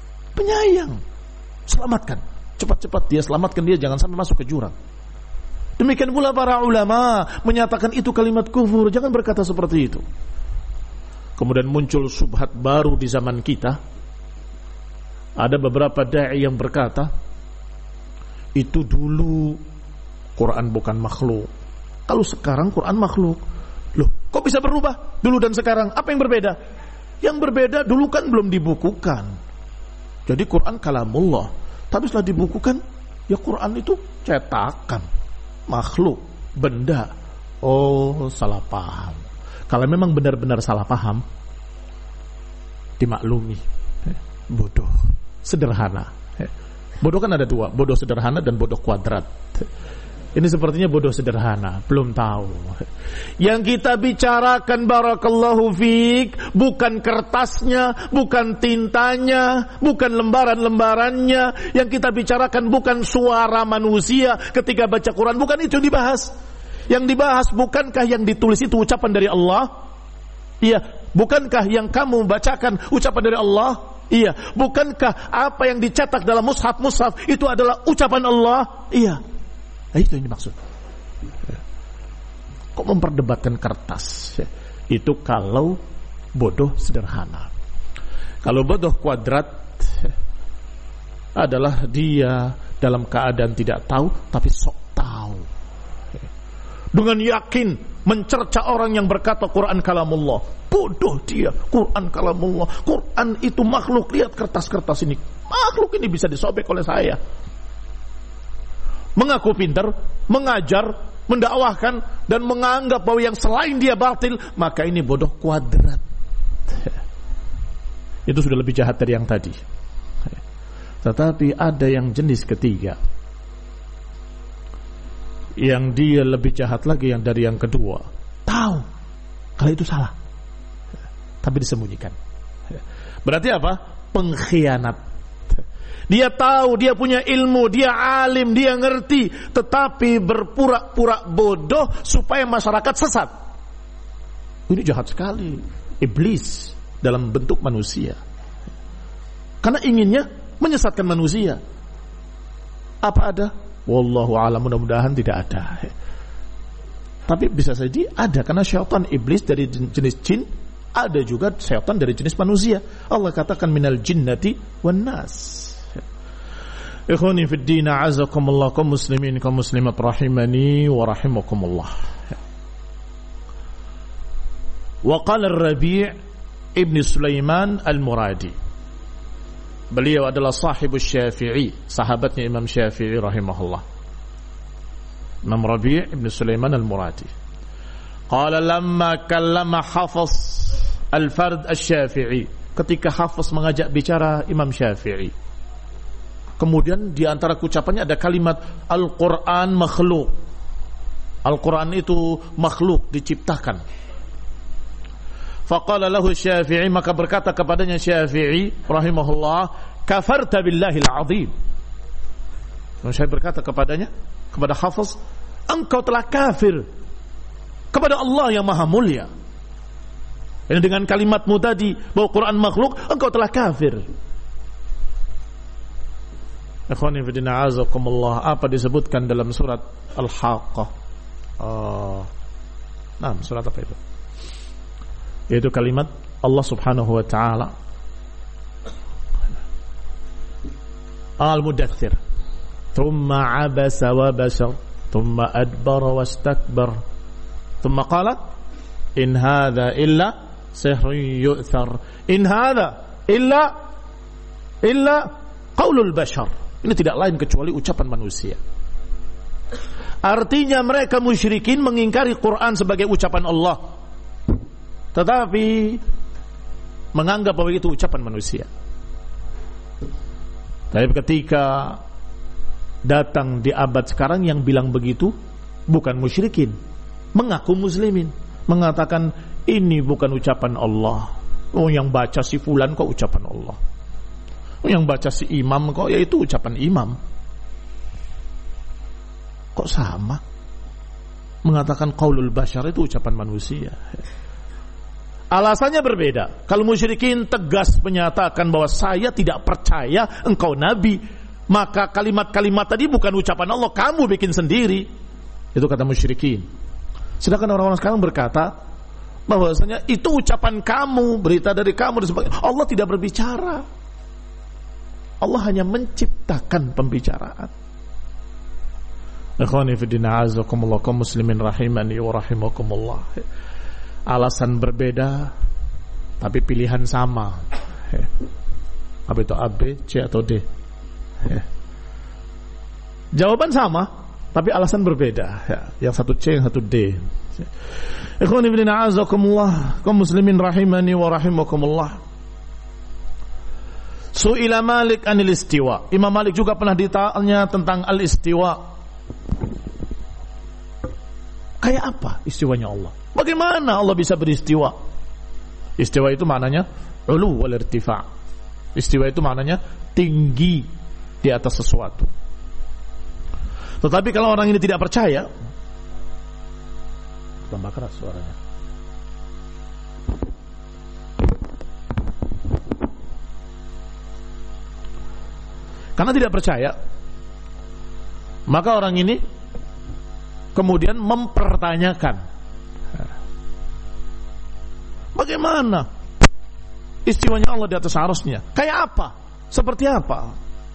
Penyayang. Selamatkan, cepat-cepat dia selamatkan dia, jangan sampai masuk ke jurang. Demikian pula para ulama menyatakan itu kalimat kufur. Jangan berkata seperti itu. Kemudian muncul syubhat baru di zaman kita. Ada beberapa da'i yang berkata, itu dulu Quran bukan makhluk. Kalau sekarang Quran makhluk. Loh, kok bisa berubah dulu dan sekarang? Apa yang berbeda? Yang berbeda dulu kan belum dibukukan. Jadi Quran kalamullah. Tapi setelah dibukukan, ya Quran itu cetakan, makhluk, benda. Oh, salah paham. Kalau memang benar-benar salah paham, dimaklumi. Bodoh, sederhana. Bodoh kan ada dua, bodoh sederhana dan bodoh kuadrat. Ini sepertinya bodoh sederhana, belum tahu. Yang kita bicarakan barakallahu fiik bukan kertasnya, bukan tintanya, bukan lembaran-lembarannya. Yang kita bicarakan bukan suara manusia ketika baca Quran, bukan itu yang dibahas. Yang dibahas bukankah yang ditulis itu ucapan dari Allah? Iya. Bukankah yang kamu bacakan ucapan dari Allah? Iya. Bukankah apa yang dicetak dalam mushaf itu adalah ucapan Allah? Iya. Nah, itu yang dimaksud. Kok memperdebatkan kertas? Itu kalau bodoh sederhana. Kalau bodoh kuadrat adalah dia dalam keadaan tidak tahu tapi sok tahu. Dengan yakin mencerca orang yang berkata Quran kalamullah. Bodoh dia, Quran kalamullah. Quran itu makhluk. Lihat kertas-kertas ini. Makhluk ini bisa disobek oleh saya. Mengaku pintar, mengajar, mendakwahkan dan menganggap bahwa yang selain dia batil, maka ini bodoh kuadrat. Itu sudah lebih jahat dari yang tadi. Tetapi ada yang jenis ketiga, yang dia lebih jahat lagi yang dari yang kedua. Tahu kalau itu salah, tapi disembunyikan. Berarti apa? Pengkhianat. Dia tahu, dia punya ilmu, dia alim, dia ngerti, tetapi berpura-pura bodoh supaya masyarakat sesat. Ini jahat sekali. Iblis dalam bentuk manusia. Karena inginnya menyesatkan manusia. Apa ada? Wallahu a'lam, mudah-mudahan tidak ada. Tapi bisa saja ada, karena syaitan iblis dari jenis jin, ada juga syaitan dari jenis manusia. Allah katakan minal jinnati wan nas. Ikhwani fid din, a'azakumullah, kaum muslimin kaum muslimat rahimani wa rahimakumullah. Wa qala ar-Rabi' ibn Sulaiman al-Muradi. Beliau adalah sahibus Syafi'i, sahabatnya Imam Syafi'i rahimahullah. Imam Rabi' ibn Sulaiman al-Muradi. Qala lamma kallama Hafiz al-Fard al-Syafi'i, ketika Hafiz mengajak bicara Imam Syafi'i. Kemudian di antara ucapannya ada kalimat Al-Quran makhluk. Al-Quran itu makhluk, diciptakan. Faqala lahu Syafi'i, maka berkata kepadanya Syafi'i rahimahullah, kafarta billahil azim. Saya berkata kepadanya, kepada Hafiz, engkau telah kafir kepada Allah yang maha mulia. Dan dengan kalimatmu tadi bahwa Quran makhluk, engkau telah kafir. Ikhwani fillah, azakumullah, apa disebutkan dalam surat Al-Haqqah? Surat apa itu? Yaitu kalimat Allah Subhanahu wa taala Al-Mudaththir, thumma abasa wa bashar, thumma adbara wastakbar, thumma qala in hadha illa sihrun yu'thar, in hadha illa qaulul bashar. Ini tidak lain kecuali ucapan manusia. Artinya mereka musyrikin mengingkari Quran sebagai ucapan Allah, tetapi menganggap bahwa itu ucapan manusia. Tapi ketika datang di abad sekarang yang bilang begitu bukan musyrikin, mengaku muslimin, mengatakan ini bukan ucapan Allah. Oh, yang baca si fulan kok ucapan Allah. Yang baca si imam kok ya itu ucapan imam. Kok sama? Mengatakan qaulul bashar itu ucapan manusia. Alasannya berbeda. Kalau musyrikin tegas menyatakan bahwa saya tidak percaya engkau nabi, maka kalimat-kalimat tadi bukan ucapan Allah, kamu bikin sendiri. Itu kata musyrikin. Sedangkan orang-orang sekarang berkata bahwasanya itu ucapan kamu, berita dari kamu dan sebagainya. Allah tidak berbicara. Allah hanya menciptakan pembicaraan. Ikhwani fiddin a'azakumullah, kaum muslimin rahimani wa rahimakumullah. Alasan berbeda tapi pilihan sama. Apa itu, A, B, C atau D? Jawaban sama tapi alasan berbeda. Yang satu C, yang satu D. Ikhwani fiddin a'azakumullah, kaum muslimin rahimani wa rahimakumullah. Su'ila Malik anil istiwa. Imam Malik juga pernah ditanya tentang al-istiwa. Kayak apa istiwanya Allah? Bagaimana Allah bisa beristiwa? Istiwa itu maknanya ulu wal irtifa'. Istiwa itu maknanya tinggi di atas sesuatu. Tetapi kalau orang ini tidak percaya, tambah keras suaranya. Karena tidak percaya, maka orang ini kemudian mempertanyakan, bagaimana istiwanya Allah di atas arasnya? Kayak apa? Seperti apa?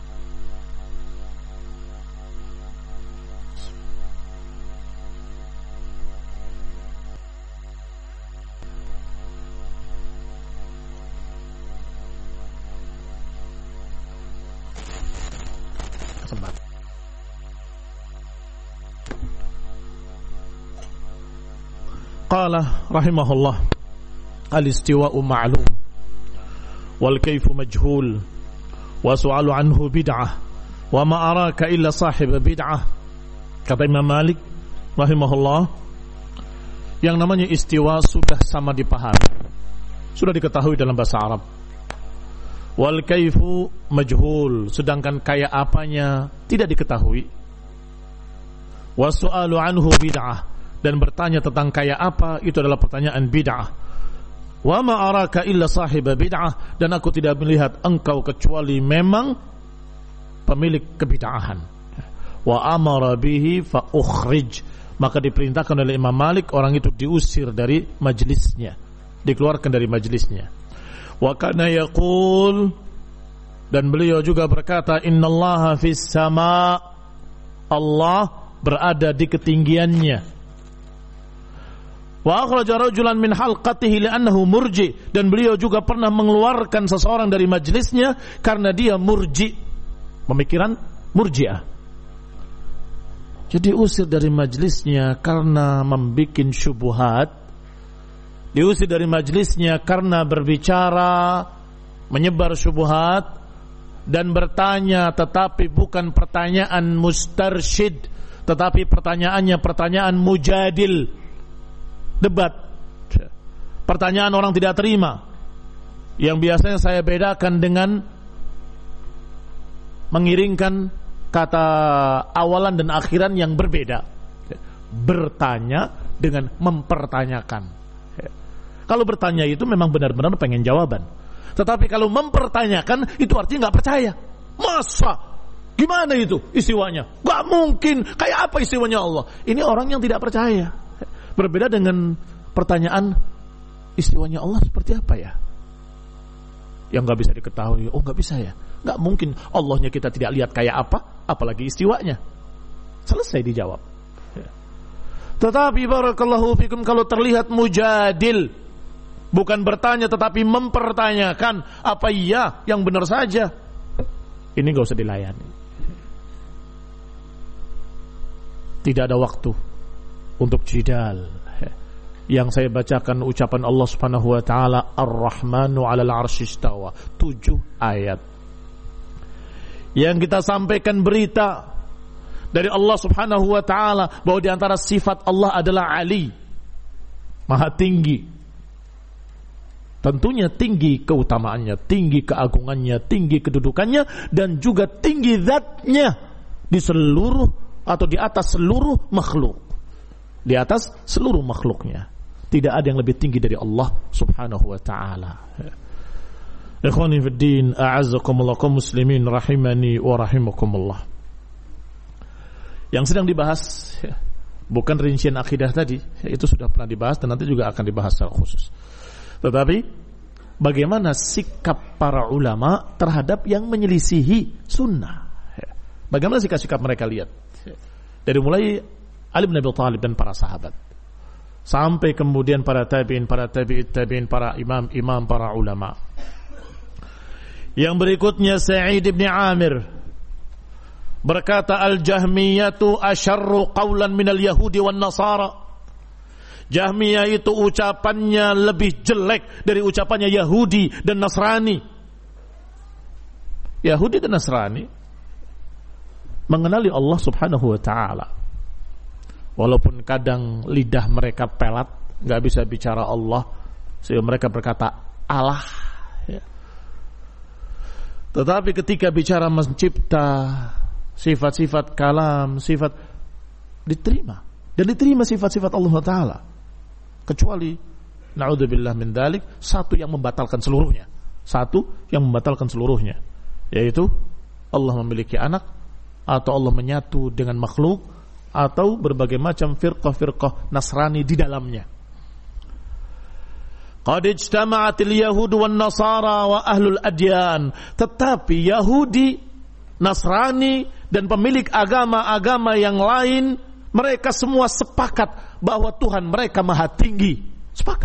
Qala rahimahullah, al-istiwa'u ma'lum wal kayfu majhul wa su'alu anhu bid'ah wa ma araka illa sahib bid'ah. Kata Imam Malik rahimahullah, yang namanya istiwa sudah sama dipahami, sudah diketahui dalam bahasa Arab. Wal kayfu majhul, sedangkan kayak apanya tidak diketahui. Wa su'alu anhu bid'ah, dan bertanya tentang kayak apa itu adalah pertanyaan bid'ah. Wa ma araka illa sahib bid'ah, dan aku tidak melihat engkau kecuali memang pemilik kebid'ahan. Wa amara bihi fa ukhrij, maka diperintahkan oleh Imam Malik orang itu diusir dari majlisnya, dikeluarkan dari majlisnya. Wa kana yaqul, dan beliau juga berkata, innallaha fis sama, Allah berada di ketinggiannya. Wa akhraja rajulan min halqatihi li'annahu murji, dan beliau juga pernah mengeluarkan seseorang dari majlisnya karena dia murji, pemikiran murji'ah. Jadi usir dari majlisnya karena membikin syubhat, diusir dari majlisnya karena berbicara menyebar syubhat dan bertanya, tetapi bukan pertanyaan mustarsyid, tetapi pertanyaannya pertanyaan mujadil, debat, pertanyaan orang tidak terima, yang biasanya saya bedakan dengan mengiringkan kata awalan dan akhiran yang berbeda. Bertanya dengan mempertanyakan. Kalau bertanya itu memang benar-benar pengen jawaban, tetapi kalau mempertanyakan itu artinya nggak percaya. Masa? Gimana itu istiwanya? Gak mungkin. Kayak apa istiwanya Allah? Ini orang yang tidak percaya. Berbeda dengan pertanyaan, istiwanya Allah seperti apa ya? Yang gak bisa diketahui. Oh, gak bisa ya? Gak mungkin. Allahnya kita tidak lihat kayak apa, apalagi istiwanya. Selesai dijawab. Tetapi barakallahu fikum, kalau terlihat mujadil, bukan bertanya tetapi mempertanyakan, apa iya yang benar saja, ini gak usah dilayani. Tidak ada waktu untuk jidal. Yang saya bacakan ucapan Allah Subhanahu wa taala, Ar-Rahmanu 'alal 'arsy istawa, 7 ayat. Yang kita sampaikan berita dari Allah Subhanahu wa taala bahwa di antara sifat Allah adalah Ali, Maha tinggi. Tentunya tinggi keutamaannya, tinggi keagungannya, tinggi kedudukannya, dan juga tinggi zatnya di seluruh atau di atas seluruh makhluk. Di atas seluruh makhluknya. Tidak ada yang lebih tinggi dari Allah Subhanahu wa ta'ala. Ikhwani fiddin, a'azzakumullah, kaum muslimin rahimani wa rahimakumullah. Yang sedang dibahas Bukan rincian akidah tadi, itu sudah pernah dibahas dan nanti juga akan dibahas secara khusus. Tetapi bagaimana sikap para ulama terhadap yang menyelisihi sunnah? Bagaimana sikap mereka, lihat. Dari mulai Ali bin Abi Thalib dan para sahabat, sampai kemudian para tabi'in, para tabi'it tabi'in, para imam-imam, para ulama. Yang berikutnya Sa'id bin Amir berkata, al-Jahmiyatu asyarru qawlan minal Yahudi wan Nasara. Jahmiyah itu ucapannya lebih jelek dari ucapannya Yahudi dan Nasrani. Yahudi dan Nasrani mengenali Allah subhanahu wa ta'ala, walaupun kadang lidah mereka pelat, gak bisa bicara Allah, sehingga mereka berkata Allah, ya. Tetapi ketika bicara mencipta, sifat-sifat kalam, sifat diterima, dan diterima sifat-sifat Allah Ta'ala, kecuali na'udzubillah min dzalik, satu yang membatalkan seluruhnya, yaitu Allah memiliki anak, atau Allah menyatu dengan makhluk, atau berbagai macam firqah-firqah Nasrani di dalamnya. Qad ijtama'atil yahud wan nasara wa ahlul adyan. Tetapi Yahudi, Nasrani dan pemilik agama-agama yang lain, mereka semua sepakat bahwa Tuhan mereka maha tinggi. Sepakat.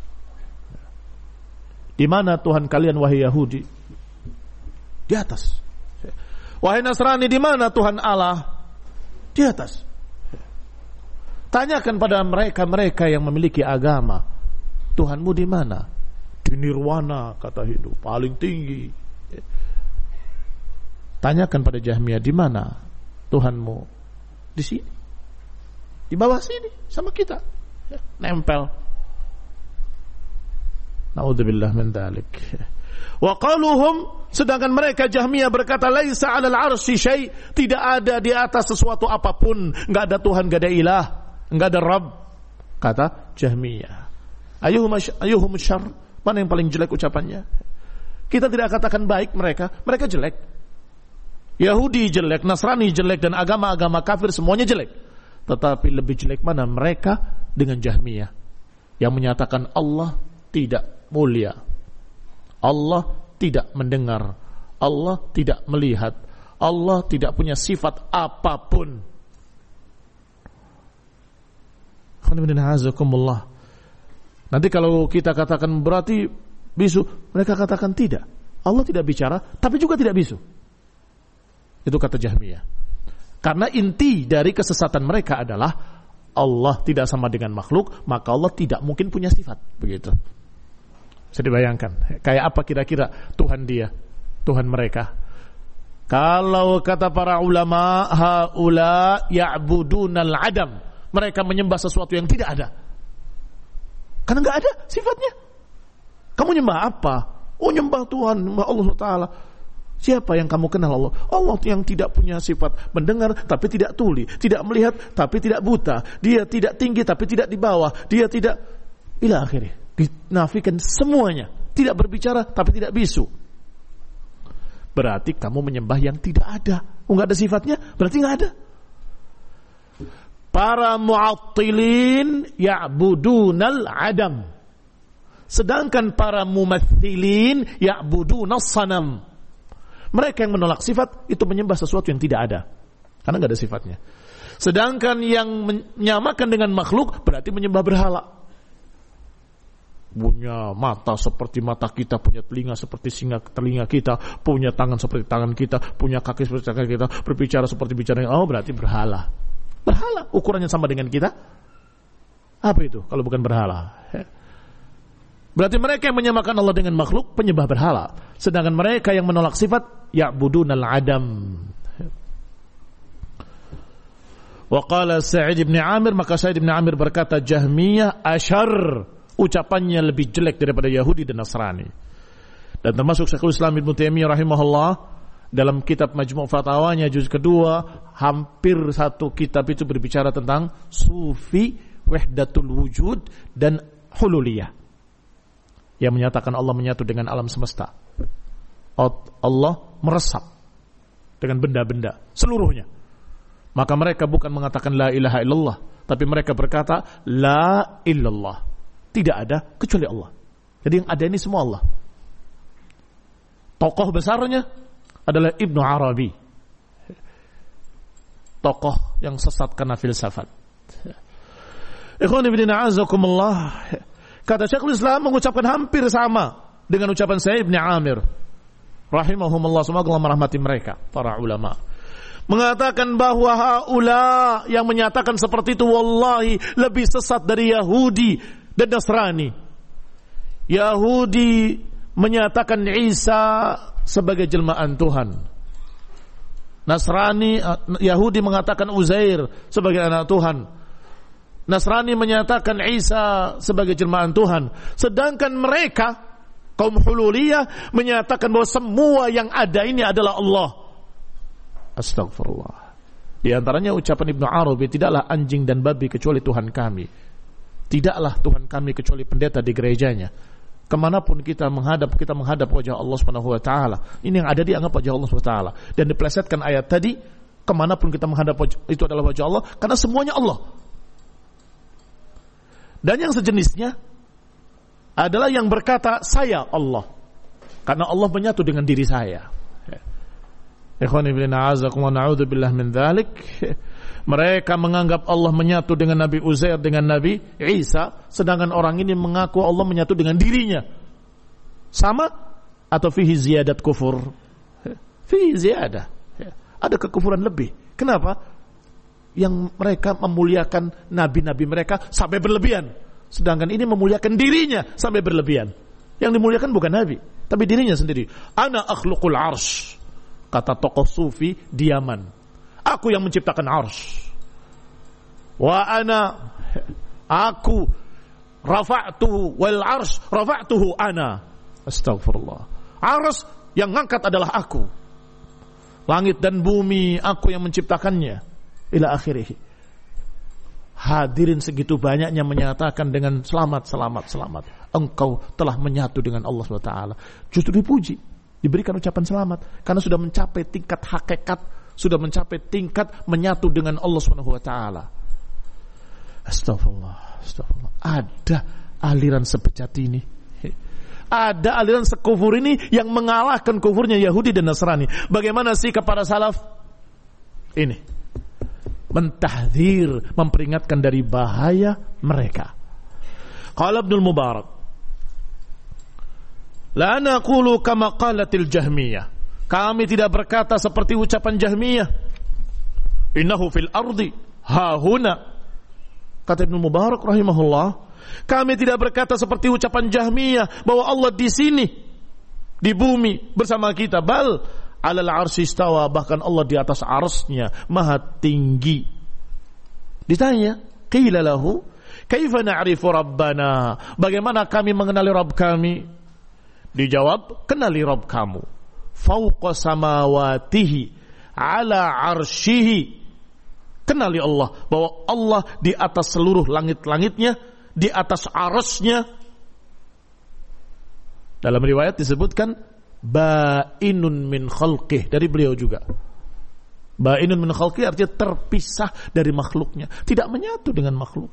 Di mana Tuhan kalian wahai Yahudi? Di atas. Wahai Nasrani, di mana Tuhan Allah? Di atas. Tanyakan pada mereka yang memiliki agama, Tuhanmu di mana? Di nirwana, kata Hindu, paling tinggi. Tanyakan pada Jahmiyah, di mana Tuhanmu? Di sini, di bawah sini, sama kita, ya, nempel. Na'udzubillah min dzalik. Wa qaluhum, sedangkan mereka Jahmiyah berkata, laisa 'alal 'arsy syai', tidak ada di atas sesuatu apapun, enggak ada Tuhan, enggak ada ilah, enggak ada Rabb, kata Jahmiyah. Ayuhum syarr, mana yang paling jelek ucapannya? Kita tidak katakan baik mereka jelek. Yahudi jelek, Nasrani jelek, dan agama-agama kafir semuanya jelek. Tetapi lebih jelek mana mereka dengan Jahmiyah yang menyatakan Allah tidak mulia, Allah tidak mendengar, Allah tidak melihat, Allah tidak punya sifat apapun. Nanti kalau kita katakan berarti bisu, mereka katakan tidak, Allah tidak bicara tapi juga tidak bisu. Itu kata Jahmiyah. Karena inti dari kesesatan mereka adalah Allah tidak sama dengan makhluk, maka Allah tidak mungkin punya sifat. Begitu. Bisa dibayangkan kayak apa kira-kira Tuhan dia, Tuhan mereka. Kalau kata para ulama, haula ya'budunal adam, mereka menyembah sesuatu yang tidak ada, karena nggak ada sifatnya. Kamu nyembah apa? Oh, nyembah Tuhan, nyembah Allah Ta'ala. Siapa yang kamu kenal Allah? Allah yang tidak punya sifat mendengar tapi tidak tuli, tidak melihat tapi tidak buta, dia tidak tinggi tapi tidak di bawah, dia tidak ila akhirnya, dinafikan semuanya, tidak berbicara tapi tidak bisu. Berarti kamu menyembah yang tidak ada. Enggak ada sifatnya, berarti enggak ada. Para mu'attilin ya'budunal adam, sedangkan para mumatthilin ya'budunas sanam. Mereka yang menolak sifat itu menyembah sesuatu yang tidak ada, karena enggak ada sifatnya. Sedangkan yang menyamakan dengan makhluk berarti menyembah berhala. Punya mata seperti mata kita, punya telinga seperti telinga kita, punya tangan seperti tangan kita, punya kaki seperti kaki kita, berbicara seperti bicara. Oh, berarti berhala. Berhala ukurannya sama dengan kita. Apa itu kalau bukan berhala? Berarti mereka yang menyamakan Allah dengan makhluk penyembah berhala, sedangkan mereka yang menolak sifat ya'budunal adam. Wa qala Sa'id bin Amir, maka Sa'id bin Amir berkata, Jahmiyah asyar, ucapannya lebih jelek daripada Yahudi dan Nasrani. Dan termasuk Syekhul Islam Ibnu Taimiyah rahimahullah dalam kitab Majmu' Fatawanya juz kedua, hampir satu kitab itu berbicara tentang sufi, wahdatul wujud dan hululiyah, yang menyatakan Allah menyatu dengan alam semesta. Allah meresap dengan benda-benda seluruhnya. Maka mereka bukan mengatakan la ilaha illallah, Tapi mereka berkata, la illallah. Tidak ada kecuali Allah. Jadi yang ada ini semua Allah. Tokoh besarnya adalah Ibnu Arabi. Tokoh yang sesat karena filsafat. Ikhwan fillah a'azakumullah. Kata Syekhul Islam mengucapkan hampir sama dengan ucapan saya Ibnu Amir rahimahumullah, semoga Allah merahmati mereka, para ulama. Mengatakan bahwa haula yang menyatakan seperti itu wallahi lebih sesat dari Yahudi dan Nasrani. Yahudi menyatakan Isa sebagai jelmaan Tuhan. Yahudi mengatakan Uzair sebagai anak Tuhan. Nasrani menyatakan Isa sebagai jelmaan Tuhan. Sedangkan mereka, kaum hululiyah, menyatakan bahwa semua yang ada ini adalah Allah. Astagfirullah. Di antaranya ucapan Ibnu Arabi, tidaklah anjing dan babi kecuali Tuhan kami. Tidaklah Tuhan kami kecuali pendeta di gerejanya. Kemanapun kita menghadap wajah Allah Subhanahu wa taala. Ini yang ada dianggap wajah Allah Subhanahu wa taala. Dan diplesetkan ayat tadi, kemanapun kita menghadap itu adalah wajah Allah, karena semuanya Allah. Dan yang sejenisnya adalah yang berkata saya Allah, karena Allah menyatu dengan diri saya. Ikhwani fillah a'azakumullah, na'udzubillah min dzalik. Mereka menganggap Allah menyatu dengan Nabi Uzair, dengan Nabi Isa, sedangkan orang ini mengaku Allah menyatu dengan dirinya. Sama atau fihi ziyadat kufur? Fihi ziyadah. Ada kekufuran lebih. Kenapa? Yang mereka memuliakan nabi-nabi mereka sampai berlebihan, sedangkan ini memuliakan dirinya sampai berlebihan. Yang dimuliakan bukan nabi, tapi dirinya sendiri. Ana akhluqul arsh, kata tokoh sufi di Yaman. Aku yang menciptakan arsh. Wa aku rafa'tuhu wal arsh rafa'tuhu ana. Astagfirullah. Arsh yang ngangkat adalah aku. Langit dan bumi aku yang menciptakannya. Ila akhirih. Hadirin segitu banyaknya menyatakan dengan selamat. Engkau telah menyatu dengan Allah SWT. Justru dipuji, diberikan ucapan selamat, karena sudah mencapai tingkat hakikat, sudah mencapai tingkat menyatu dengan Allah SWT. Astagfirullah. Ada aliran sebejat ini. Ada aliran sekufur ini yang mengalahkan kufurnya Yahudi dan Nasrani. Bagaimana sih kepada salaf? Ini mentahdzir, memperingatkan dari bahaya mereka. Qala Ibnu Mubarak, la naqulu kama qalatil Jahmiyah. Kami tidak berkata seperti ucapan Jahmiyah. Innahu fil ardi hahuna. Kata Ibnu Mubarak rahimahullah, kami tidak berkata seperti ucapan Jahmiyah bahwa Allah di sini, di bumi bersama kita. Bal alal arsy istawa, bahkan Allah di atas arsy-Nya maha tinggi. Ditanya, qila lahu kaifa na'rifu rabbana, bagaimana kami mengenali Rabb kami? Dijawab, kenali Rabb kamu. Fauqa samawatihi ala arsyihi, kenali Allah, bahwa Allah di atas seluruh langit-langitnya, di atas arsy-Nya. Dalam riwayat disebutkan ba'inun min khalqih, dari beliau juga. Ba'inun min khalqih artinya terpisah dari makhluknya, tidak menyatu dengan makhluk.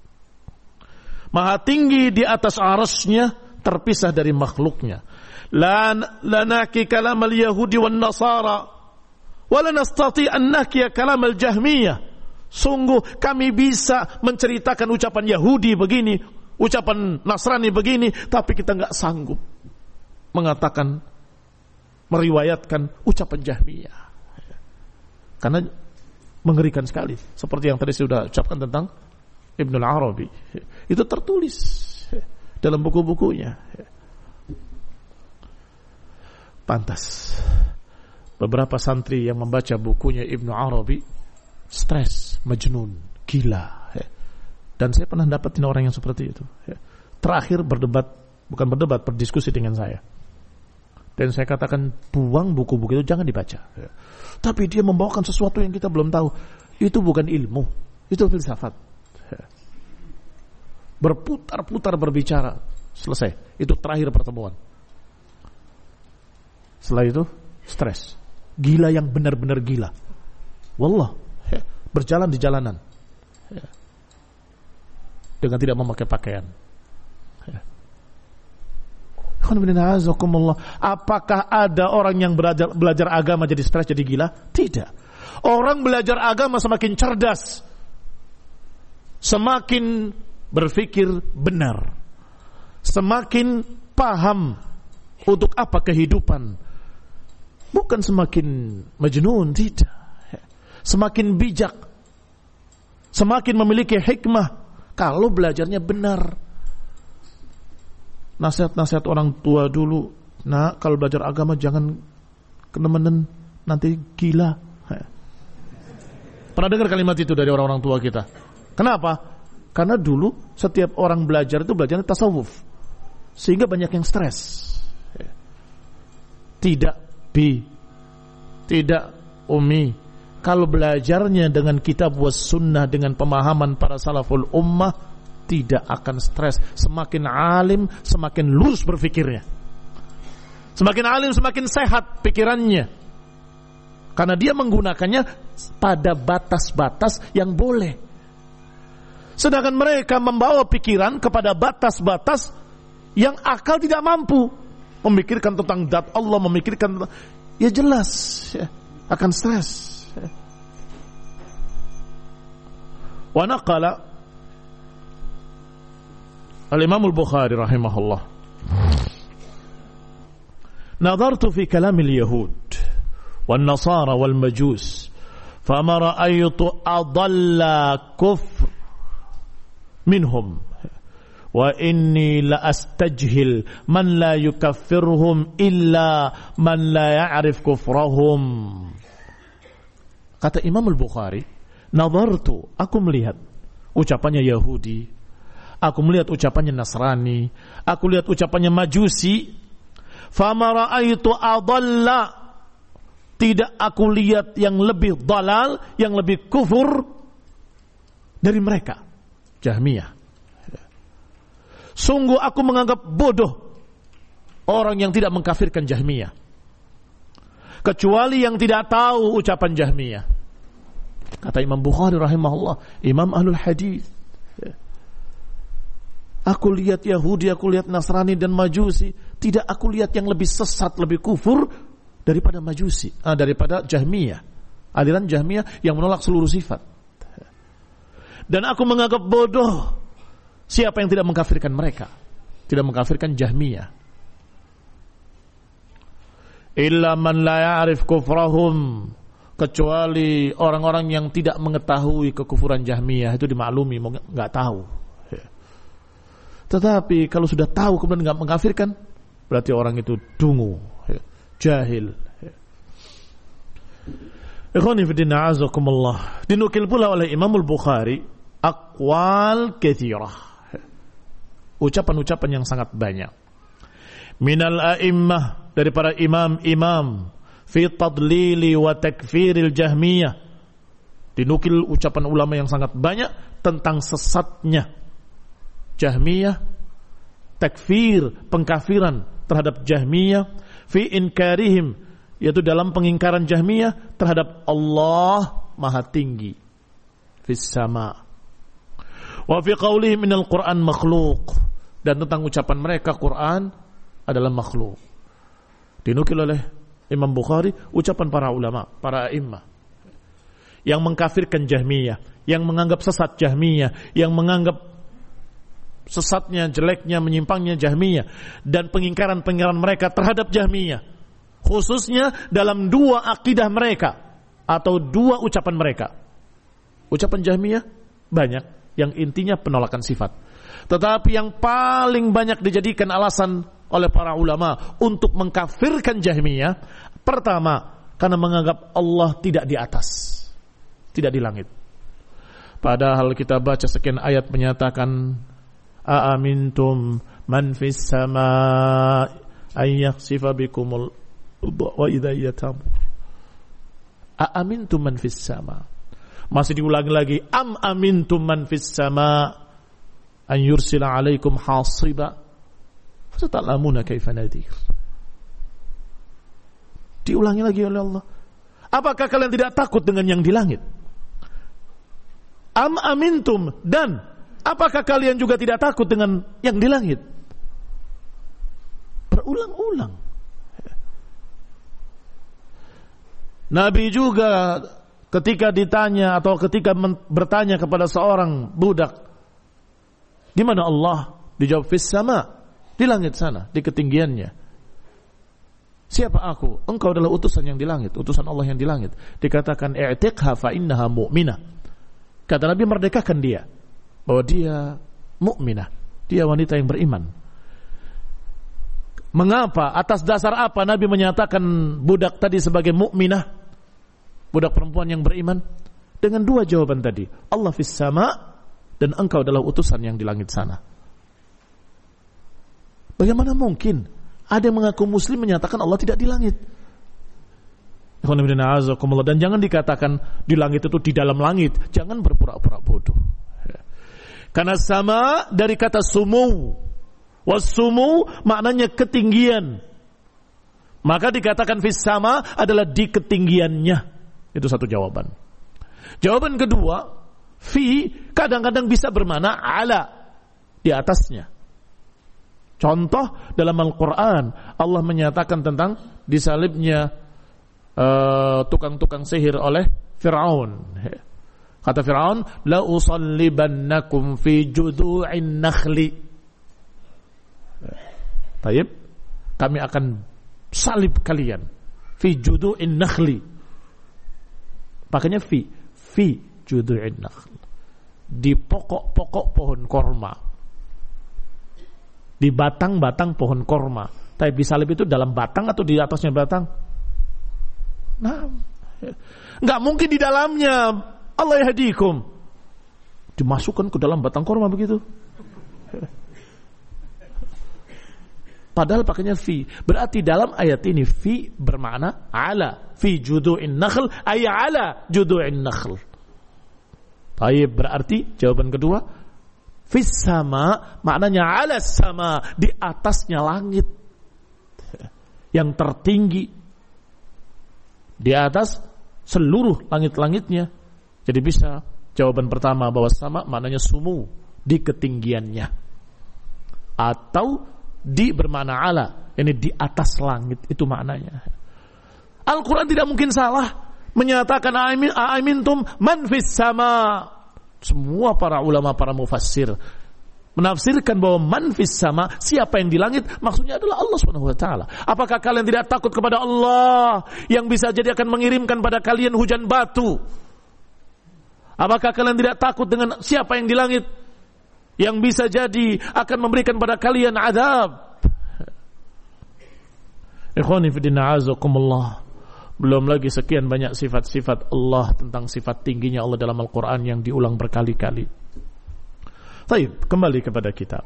Maha tinggi di atas arsy-Nya, terpisah dari makhluknya. La naki kalam al-yahudi wan nasara wa la nastati an nakiya kalam al-jahmiyah. Sungguh kami bisa menceritakan ucapan Yahudi begini, ucapan Nasrani begini, tapi kita enggak sanggup mengatakan, meriwayatkan ucapan Jahmiyah, karena mengerikan sekali. Seperti yang tadi sudah ucapkan tentang Ibnu Arabi, itu tertulis dalam buku-bukunya. Pantas beberapa santri yang membaca bukunya Ibnu Arabi stres, majnun, gila. Dan saya pernah dapatin orang yang seperti itu. Terakhir berdiskusi dengan saya. Dan saya katakan, buang buku-buku itu, jangan dibaca. Tapi dia membawakan sesuatu yang kita belum tahu. Itu bukan ilmu, itu filsafat. Berputar-putar berbicara, selesai. Itu terakhir pertemuan. Setelah itu, stres. Gila yang benar-benar gila. Wallah, berjalan di jalanan. dengan tidak memakai pakaian. Apakah ada orang yang belajar agama jadi stres, jadi gila? Tidak. Orang belajar agama semakin cerdas, semakin berpikir benar, semakin paham untuk apa kehidupan. Bukan semakin majnun, tidak. Semakin bijak, semakin memiliki hikmah kalau belajarnya benar. Nasihat-nasihat orang tua dulu, nah kalau belajar agama jangan kenemenen, nanti gila. Pernah dengar kalimat itu dari orang-orang tua kita? Kenapa? Karena dulu setiap orang belajar itu belajarnya tasawuf, sehingga banyak yang stres. Tidak Umi, kalau belajarnya dengan kitab was sunnah, dengan pemahaman para salaful ummah, tidak akan stres. Semakin alim, semakin lurus berfikirnya. Semakin alim, semakin sehat pikirannya. Karena dia menggunakannya pada batas-batas yang boleh. Sedangkan mereka membawa pikiran kepada batas-batas yang akal tidak mampu. Memikirkan tentang zat Allah, memikirkan tentang, ya jelas ya, akan stres. Wa naqala Al-Imam Al-Bukhari rahimahullah, nadartu fi kalam al-yahud wal-nasara wal-majus fama ra'aytu adalla kufr minhum wa inni la astajhil man la yukaffirhum illa man la ya'rif kufrahum. Kata Imam Al-Bukhari, nadartu, aku melihat ucapannya Yahudi, aku melihat ucapannya Nasrani, aku lihat ucapannya Majusi. Fama ra'aitu adalla, tidak aku lihat yang lebih dalal, yang lebih kufur dari mereka, Jahmiyah. Sungguh aku menganggap bodoh orang yang tidak mengkafirkan Jahmiyah, kecuali yang tidak tahu ucapan Jahmiyah. Kata Imam Bukhari rahimahullah, Imam Ahlul Hadis, aku lihat Yahudi, aku lihat Nasrani dan Majusi, tidak aku lihat yang lebih sesat, lebih kufur daripada Majusi, daripada Jahmiyah, aliran Jahmiyah yang menolak seluruh sifat. Dan aku menganggap bodoh siapa yang tidak mengkafirkan mereka, tidak mengkafirkan Jahmiyah. Illa man la ya'rif kufrahum, kecuali orang-orang yang tidak mengetahui kekufuran Jahmiyah, itu dimaklumi, nggak tahu. Tetapi kalau sudah tahu kemudian nggak mengkafirkan, berarti orang itu dungu, jahil. Ikhwani fillah, a'azakumullah. Dinukil pula oleh Imam Al-Bukhari aqwal katsirah, ucapan-ucapan yang sangat banyak. Minal a'immah, dari para imam-imam, fi tadlili wa takfiril Jahmiyah. Dinukil ucapan ulama yang sangat banyak tentang sesatnya Jahmiyah, takfir, pengkafiran terhadap Jahmiyah, fi inkarihim, yaitu dalam pengingkaran Jahmiyah terhadap Allah Maha Tinggi, fis sama, wa fi qaulihim minal Qur'an makhluq, dan tentang ucapan mereka Quran adalah makhluk. Dinukil oleh Imam Bukhari ucapan para ulama, para a'immah yang mengkafirkan Jahmiyah, yang menganggap sesat Jahmiyah, yang menganggap sesatnya, jeleknya, menyimpangnya Jahmiyah, dan pengingkaran-pengingkaran mereka terhadap Jahmiyah, khususnya dalam dua akidah mereka atau dua ucapan mereka. Ucapan Jahmiyah banyak yang intinya penolakan sifat, tetapi yang paling banyak dijadikan alasan oleh para ulama untuk mengkafirkan Jahmiyah, pertama, karena menganggap Allah tidak di atas, tidak di langit. Padahal kita baca sekian ayat menyatakan, a'amintum man fis sama ay yakhsifa bikumul wa idza yatam. A'amintum man fis sama. Masih diulangi lagi, am amintum man fis sama an yursila alaikum hasiba fata'lamuna kaifa nadir. Diulangi lagi oleh Allah, apakah kalian tidak takut dengan yang di langit? Am amintum, dan apakah kalian juga tidak takut dengan yang di langit? Berulang-ulang. Nabi juga ketika ditanya atau ketika bertanya kepada seorang budak, di mana Allah? Dijawab, fis sama, di langit sana, di ketinggiannya. Siapa aku? Engkau adalah utusan yang di langit, utusan Allah yang di langit. Dikatakan, i'tiqha fa innaha mu'minah. Kata Nabi, merdekakan dia, bahwa dia mukminah, dia wanita yang beriman. Mengapa? Atas dasar apa Nabi menyatakan budak tadi sebagai mukminah, budak perempuan yang beriman? Dengan dua jawaban tadi, Allah fis sama dan engkau adalah utusan yang di langit sana. Bagaimana mungkin ada yang mengaku muslim menyatakan Allah tidak di langit? Dan jangan dikatakan di langit itu di dalam langit. Jangan berpura-pura bodoh. Karena sama dari kata sumu. Wasumu maknanya ketinggian. Maka dikatakan fis sama adalah di ketinggiannya. Itu satu jawaban. Jawaban kedua, fi kadang-kadang bisa bermakna ala, di atasnya. Contoh dalam Al-Quran, Allah menyatakan tentang disalibnya tukang-tukang sihir oleh Fir'aun. Kata Fir'aun, la usallibannakum fi judu'in nakhli. Taib, kami akan salib kalian fi judu'in nakhli. Pakainya fi judu'in nakhli, di pokok-pokok pohon korma, di batang-batang pohon korma. Tapi disalib itu dalam batang atau di atasnya batang? Nah, nggak mungkin di dalamnya. Allah yahdikum, dimasukkan ke dalam batang korma begitu. Padahal pakainya fi. Berarti dalam ayat ini fi bermakna ala, fi judu'in nakhl ay ala judu'in nakhl. Baik, berarti jawaban kedua fis sama maknanya ala sama, di atasnya langit yang tertinggi, di atas seluruh langit-langitnya. Jadi bisa jawaban pertama bahwa sama maknanya sumu, di ketinggiannya, atau di bermakna ala, ini di atas langit, itu maknanya. Al-Quran tidak mungkin salah menyatakan a'amintum man fis sama. Semua para ulama, para mufassir menafsirkan bahwa man fis sama, siapa yang di langit, maksudnya adalah Allah Subhanahu wa taala. Apakah kalian tidak takut kepada Allah yang bisa jadi akan mengirimkan pada kalian hujan batu? Apakah kalian tidak takut dengan siapa yang di langit yang bisa jadi akan memberikan pada kalian azab? Ikhwani fi din, a'azakumullah. Belum lagi sekian banyak sifat-sifat Allah, tentang sifat tingginya Allah dalam Al-Quran yang diulang berkali-kali. Baik, kembali kepada kitab.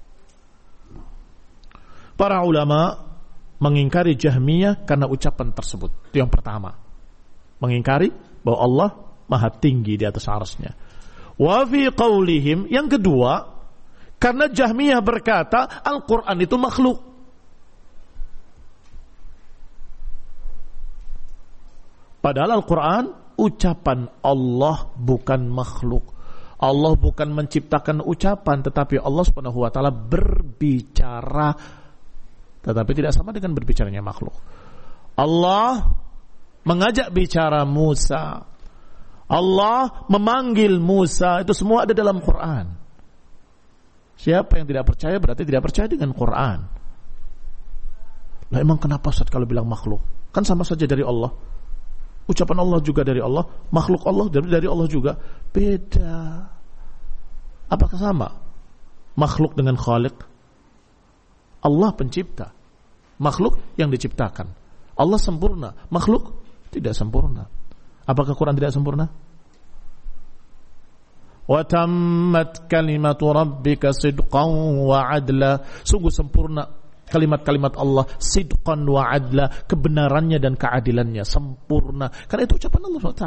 Para ulama mengingkari Jahmiyah karena ucapan tersebut. Itu yang pertama. Mengingkari bahwa Allah Maha tinggi di atas arsy-Nya. Wa fi qaulihim, yang kedua, karena Jahmiyah berkata Al-Quran itu makhluk. Padahal Al-Quran ucapan Allah, bukan makhluk. Allah bukan menciptakan ucapan, tetapi Allah Subhanahu wa taala berbicara, tetapi tidak sama dengan berbicaranya makhluk. Allah mengajak bicara Musa, Allah memanggil Musa, itu semua ada dalam Quran. Siapa yang tidak percaya berarti tidak percaya dengan Quran. Nah, emang kenapa Ustaz kalau bilang makhluk? Kan sama saja dari Allah. Ucapan Allah juga dari Allah, makhluk Allah dari Allah juga. Beda. Apakah sama? Makhluk dengan Khaliq. Allah pencipta, makhluk yang diciptakan. Allah sempurna, makhluk tidak sempurna. Apakah Quran tidak sempurna? Wa tammat kalimatu rabbika sidqan wa adla. Sungguh sempurna kalimat-kalimat Allah, sidqan wa adla, kebenarannya dan keadilannya sempurna. Karena itu ucapan Allah SWT.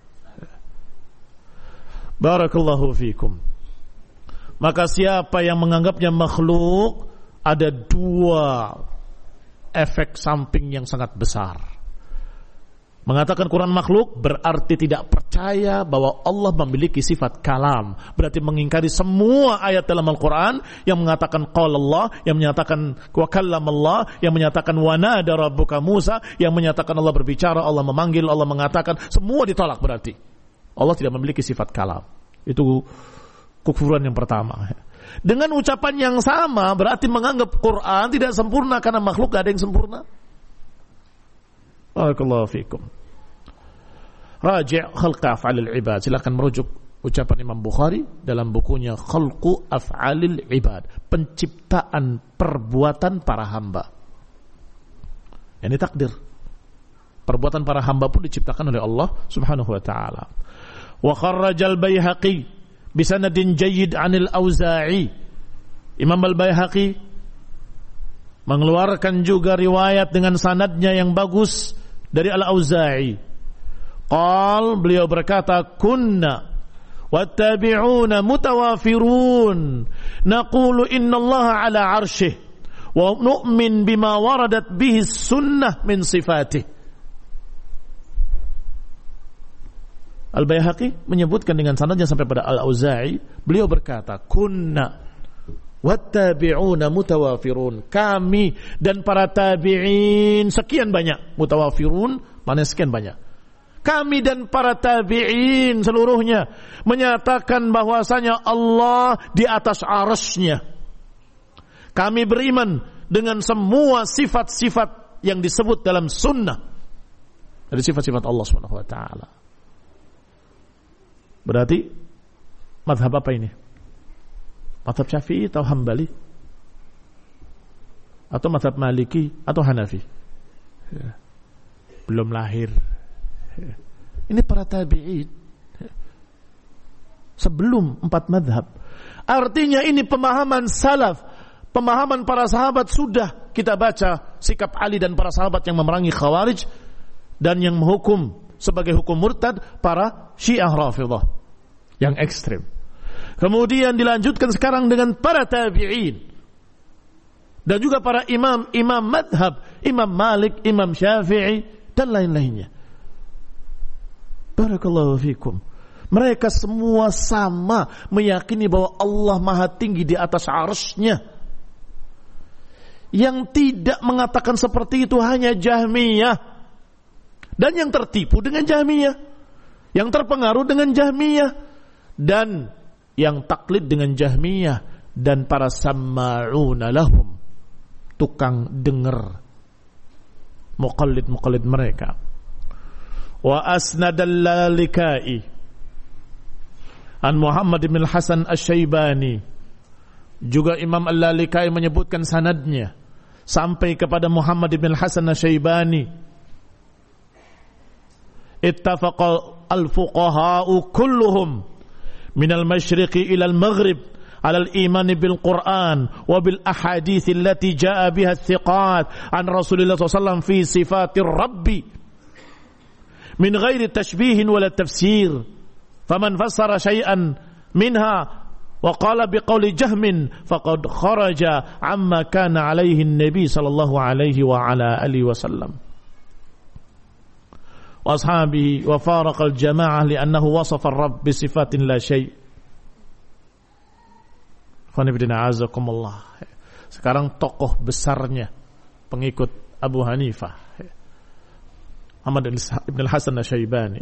Barakallahu fikum. Maka siapa yang menganggapnya makhluk, ada dua efek samping yang sangat besar. Mengatakan Quran makhluk berarti tidak percaya bahwa Allah memiliki sifat kalam. Berarti mengingkari semua ayat dalam Al-Quran yang mengatakan qala Allah, yang menyatakan wa kallama Allah, yang menyatakan wa nada rabbuka Musa, yang menyatakan Allah berbicara, Allah memanggil, Allah mengatakan. Semua ditolak berarti. Allah tidak memiliki sifat kalam. Itu kekufuran yang pertama. Dengan ucapan yang sama berarti menganggap Quran tidak sempurna karena makhluk gak ada yang sempurna. Barakallahu fikum. Raji' khalq af'alil ibad. Silakan merujuk ucapan Imam Bukhari dalam bukunya Khalqu Af'alil Ibad, penciptaan perbuatan para hamba. Ini takdir. Perbuatan para hamba pun diciptakan oleh Allah Subhanahu wa taala. Wa kharrajal Baihaqi bisanadin jayyid 'anil Auza'i. Imam Al-Baihaqi mengeluarkan juga riwayat dengan sanadnya yang bagus dari Al-Auza'i. Beliau berkata, kunna wattabi'una mutawafirun naqulu innallaha ala arshih wa nu'min bima waradat bihi sunnah min sifatih. Al-Baihaqi menyebutkan dengan sanadnya sampai pada Al-Auza'i, beliau berkata, kunna wattabi'una mutawafirun, kami dan para tabi'in sekian banyak. Mutawafirun mana sekian banyak. Kami dan para tabi'in seluruhnya menyatakan bahwasanya Allah di atas arasy-Nya. Kami beriman dengan semua sifat-sifat yang disebut dalam sunnah dari sifat-sifat Allah Subhanahu wa taala. Berarti mazhab apa ini? Mazhab Syafi'i atau Hambali? Atau mazhab Maliki atau Hanafi? Ya. Belum lahir. Ya. Ini para tabi'in sebelum 4 mazhab. Artinya ini pemahaman salaf, pemahaman para sahabat. Sudah kita baca sikap Ali dan para sahabat yang memerangi Khawarij dan yang menghukum sebagai hukum murtad para Syiah Rafidhah yang ekstrem. Kemudian dilanjutkan sekarang dengan para tabi'in dan juga para imam madhab, Imam Malik, Imam Syafi'i dan lain-lainnya. Barakallahu fikum. Mereka semua sama meyakini bahwa Allah Maha Tinggi di atas arasy-Nya. Yang tidak mengatakan seperti itu hanya Jahmiyah. Dan yang tertipu dengan Jahmiyah, yang terpengaruh dengan Jahmiyah, dan yang taklid dengan Jahmiyah, dan para samma'una lahum, tukang dengar, muqallid mereka. Wa asnadal Lalikai an Muhammad bin Hasan Asy-Syaibani, juga Imam Al-Lalikai menyebutkan sanadnya sampai kepada Muhammad bin Hasan Asy-Syaibani. Ittafaqa al-fuqaha'u kulluhum min al-masyriqi ila al-maghrib ala al-iman bil-Qur'an wa bil ahadits allati jaa'a biha thiqat an Rasulillah sallallahu alaihi wasallam fi sifatir Rabbi min ghairi tashbihin wala tafsir. Faman fassara syai'an minha wa qala biqauli Jahmin faqad kharaja amma kana alaihi an-nabi sallallahu alaihi wa ala alihi wasallam wa ashabihi wa faraqa al-jamaah li'annahu wasafa ar-rabb bi sifatin la syai'. Sekarang tokoh besarnya pengikut Abu Hanifah, Muhammad bin Hasan Asy-Syaibani,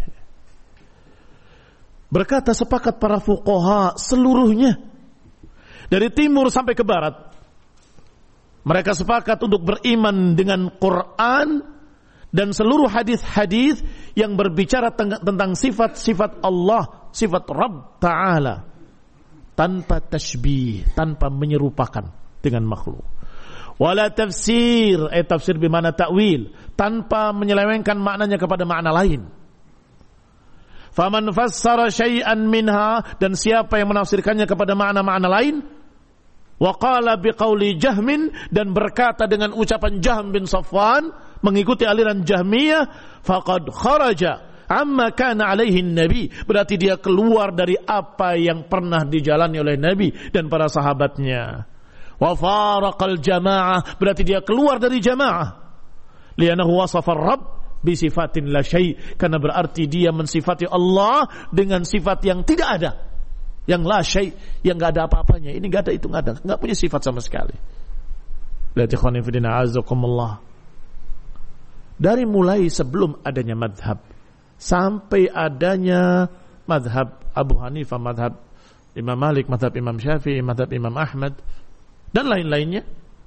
berkata sepakat para fuqaha seluruhnya dari timur sampai ke barat, mereka sepakat untuk beriman dengan Quran dan seluruh hadis-hadis yang berbicara tentang sifat-sifat Allah, sifat Rabb Ta'ala, tanpa tashbih, tanpa menyerupakan dengan makhluk. Wala tafsir, tafsir bermakna ta'wil, tanpa menyelewengkan maknanya kepada makna lain. Faman fassara syai'an minha, dan siapa yang menafsirkannya kepada makna-makna lain, wa qala biqauli Jahmin, dan berkata dengan ucapan Jahm bin Safwan, mengikuti aliran Jahmiyah, faqad kharaja amma kana alaihi nabi, berarti dia keluar dari apa yang pernah dijalani oleh Nabi dan para sahabatnya. Wa faraqal jamaah, berarti dia keluar dari jamaah. Li'annahu wasafa ar-Rabb bisifatin la syai', karena berarti dia mensifati Allah dengan sifat yang tidak ada, yang la syai', yang enggak ada apa-apanya. Ini enggak ada, itu enggak ada, enggak punya sifat sama sekali. Lihat ikhwan fillah azakumullah. Dari mulai sebelum adanya madhab sampai adanya madhab Abu Hanifah, madhab Imam Malik, madhab Imam Syafi'i, madhab Imam Ahmad, dan lain-lainnya,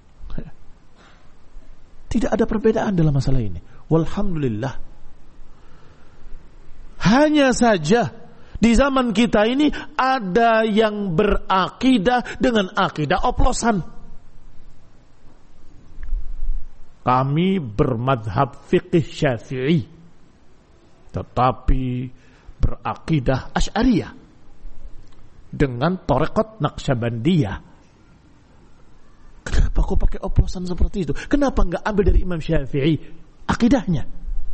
tidak ada perbedaan dalam masalah ini. Walhamdulillah. Hanya saja di zaman kita ini ada yang berakidah dengan akidah oplosan. Kami bermadhab fiqih Syafi'i, tetapi berakidah Asy'ariyah dengan tarekat Naqsyabandiyah. Kenapa kok pakai oplosan seperti itu? Kenapa enggak ambil dari Imam Syafi'i akidahnya,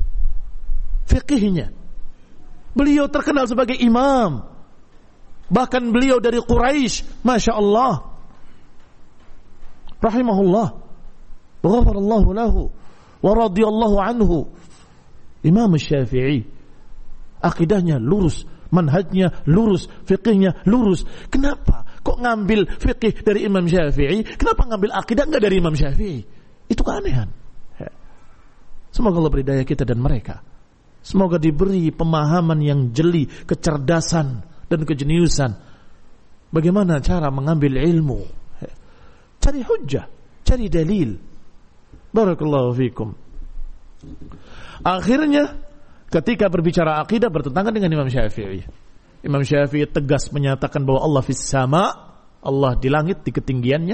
fiqihnya? Beliau terkenal sebagai imam, bahkan beliau dari Quraisy, Masya Allah, rahimahullah, ghafarallahu lahu wa radiyallahu anhu. Imam Syafi'i akidahnya lurus, manhajnya lurus, fiqihnya lurus. Kenapa kok ngambil fiqih dari Imam Syafi'i? Kenapa ngambil akidah enggak dari Imam Syafi'i? Itu keanehan. Semoga Allah beri daya kita dan mereka. Semoga diberi pemahaman yang jeli, kecerdasan dan kejeniusan. Bagaimana cara mengambil ilmu? Cari hujjah, cari dalil. Barakallahu fikum. Akhirnya ketika berbicara akidah bertentangan dengan Imam Syafi'i. Imam Syafi'i tegas menyatakan bahwa Allah fis sama, Allah di langit, di ketinggiannya.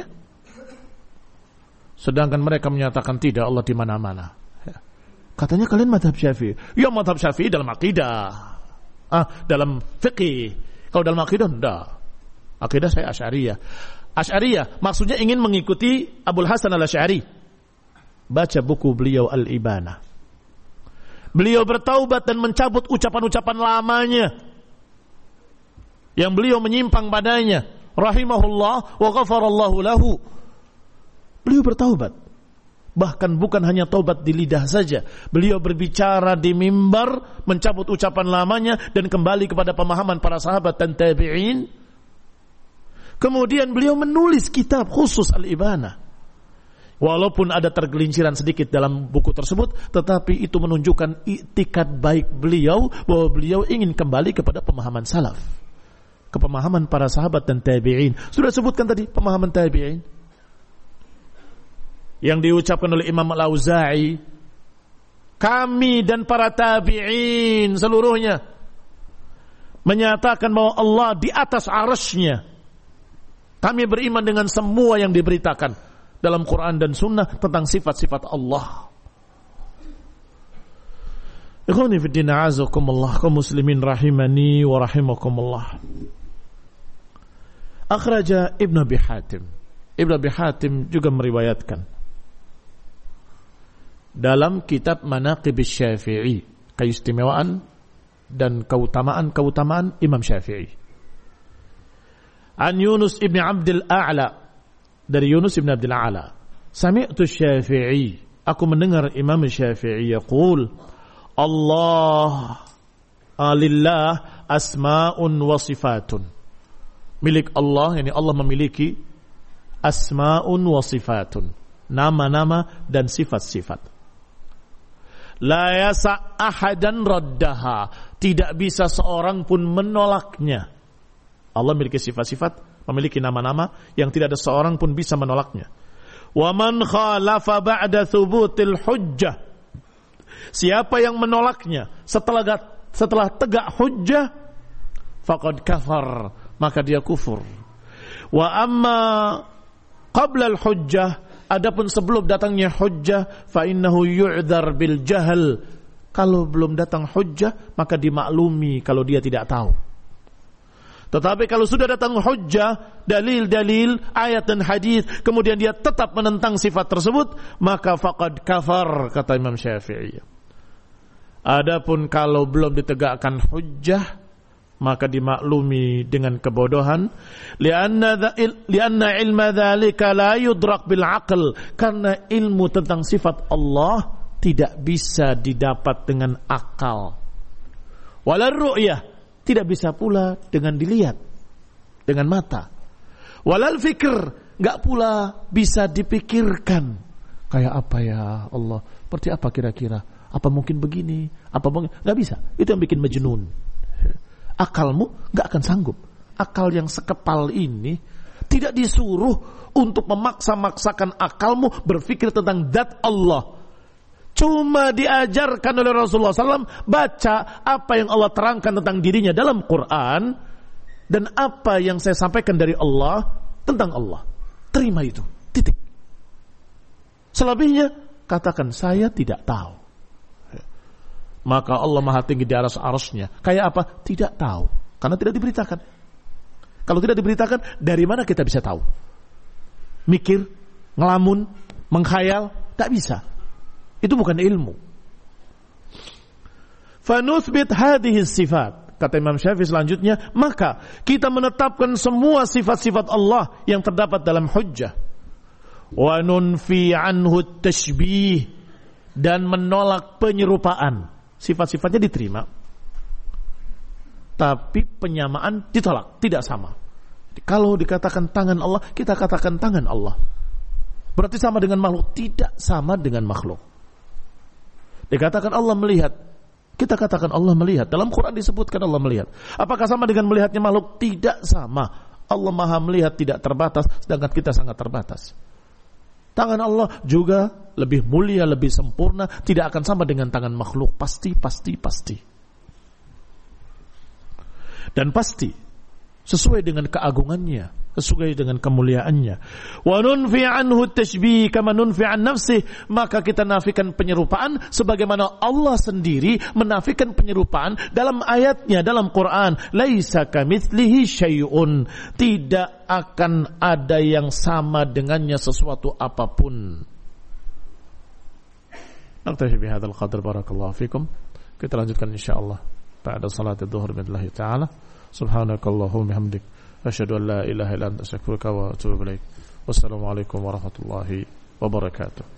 Sedangkan mereka menyatakan tidak, Allah di mana-mana. Katanya kalian madhab Syafi'i. Ya, madhab Syafi'i dalam akidah, dalam fiqih. Kalau dalam akidah enggak. Akidah saya Asy'ariyah. Asy'ariyah maksudnya ingin mengikuti Abul Hasan al-Asy'ari. Baca buku beliau Al-Ibanah. Beliau bertaubat dan mencabut ucapan-ucapan lamanya yang beliau menyimpang padanya, rahimahullah wa ghafarallahu lahu. Beliau bertaubat. Bahkan bukan hanya taubat di lidah saja, beliau berbicara di mimbar, mencabut ucapan lamanya dan kembali kepada pemahaman para sahabat dan tabi'in. Kemudian beliau menulis kitab khusus Al-Ibanah. Walaupun ada tergelinciran sedikit dalam buku tersebut, tetapi itu menunjukkan i'tikad baik beliau bahwa beliau ingin kembali kepada pemahaman salaf, ke pemahaman para sahabat dan tabi'in. Sudah sebutkan tadi pemahaman tabi'in yang diucapkan oleh Imam Al-Auza'i. Kami dan para tabi'in seluruhnya menyatakan bahwa Allah di atas arasy-Nya. Kami beriman dengan semua yang diberitakan dalam Quran dan Sunnah tentang sifat-sifat Allah. Ikhwani fi din, a'azakumullah, kaum muslimin rahimani wa rahimakumullah. Akhraja Ibn Abi Hatim. Ibn Abi Hatim juga meriwayatkan dalam kitab Manaqib Syafi'i, keistimewaan dan keutamaan Imam Syafi'i. An Yunus ibn Abdul A'la, dari Yunus ibn Abdul A'la, sami'tu Syafi'i, aku mendengar Imam Syafi'i yaqul, Allah lillah asma'un wa sifatun. Milik Allah, yani Allah memiliki asma'un wa sifatun, nama-nama dan sifat-sifat. La yasa ahadan raddaha, tidak bisa seorang pun menolaknya. Allah memiliki sifat-sifat, memiliki nama-nama yang tidak ada seorang pun bisa menolaknya. Wa man khalafa ba'da thubutil hujjah, siapa yang menolaknya setelah tegak hujjah, faqad kafar, maka dia kufur. Wa amma qabla al-hujjah, adapun sebelum datangnya hujjah, fa innahu yu'dzar bil jahl, kalau belum datang hujjah maka dimaklumi kalau dia tidak tahu. Tetapi kalau sudah datang hujjah, dalil-dalil, ayat dan hadis, kemudian dia tetap menentang sifat tersebut, maka faqad kafar, kata Imam Syafi'i. Adapun kalau belum ditegakkan hujjah, maka dimaklumi dengan kebodohan. Lianna ilma dzalika la yudrak bil aql, karena ilmu tentang sifat Allah tidak bisa didapat dengan akal. Walal ru'yah, tidak bisa pula dengan dilihat, dengan mata. Walal fikr, enggak pula bisa dipikirkan. Kayak apa ya Allah? Seperti apa kira-kira? Apa mungkin begini? Apa mungkin? Enggak bisa. Itu yang bikin majnun. Akalmu enggak akan sanggup. Akal yang sekepal ini tidak disuruh untuk memaksa-maksakan akalmu berpikir tentang zat Allah. Cuma diajarkan oleh Rasulullah SAW, baca apa yang Allah terangkan tentang dirinya dalam Quran, dan apa yang saya sampaikan dari Allah tentang Allah. Terima itu, titik. Selebihnya, katakan saya tidak tahu. Maka Allah Maha Tinggi di atas arsy-Nya. Kayak apa? Tidak tahu, karena tidak diberitakan. Kalau tidak diberitakan, dari mana kita bisa tahu? Mikir, ngelamun, mengkhayal, tak bisa. Itu bukan ilmu. Fanuthbit hadhihi sifat, kata Imam Syafi'i selanjutnya, maka kita menetapkan semua sifat-sifat Allah yang terdapat dalam hujjah. Wa nunfi anhu tashbih, dan menolak penyerupaan. Sifat-sifatnya diterima, tapi penyamaan ditolak, tidak sama. Kalau dikatakan tangan Allah, kita katakan tangan Allah. Berarti sama dengan makhluk? Tidak sama dengan makhluk. Dikatakan Allah melihat, kita katakan Allah melihat. Dalam Quran disebutkan Allah melihat. Apakah sama dengan melihatnya makhluk? Tidak sama. Allah Maha melihat, tidak terbatas, sedangkan kita sangat terbatas. Tangan Allah juga lebih mulia, lebih sempurna, tidak akan sama dengan tangan makhluk. Pasti. Dan pasti sesuai dengan keagungannya, sesuai dengan kemuliaannya. Wa nunfi anhu tashbih kama nunfi an nafsih, maka kita nafikan penyerupaan sebagaimana Allah sendiri menafikan penyerupaan dalam ayatnya dalam Quran, laisa kamitslihi syai'un, tidak akan ada yang sama dengannya sesuatu apapun. Naktafi bihadzal qadr, barakallahu fikum. Kita lanjutkan insyaallah ba'da salat adh-dhuhr billahi ta'ala. Subhanakallahumma bihamdik, asyhadu an la ilaha illa anta, astaghfiruka wa atubu ilaik. Wassalamualaikum warahmatullahi wabarakatuh.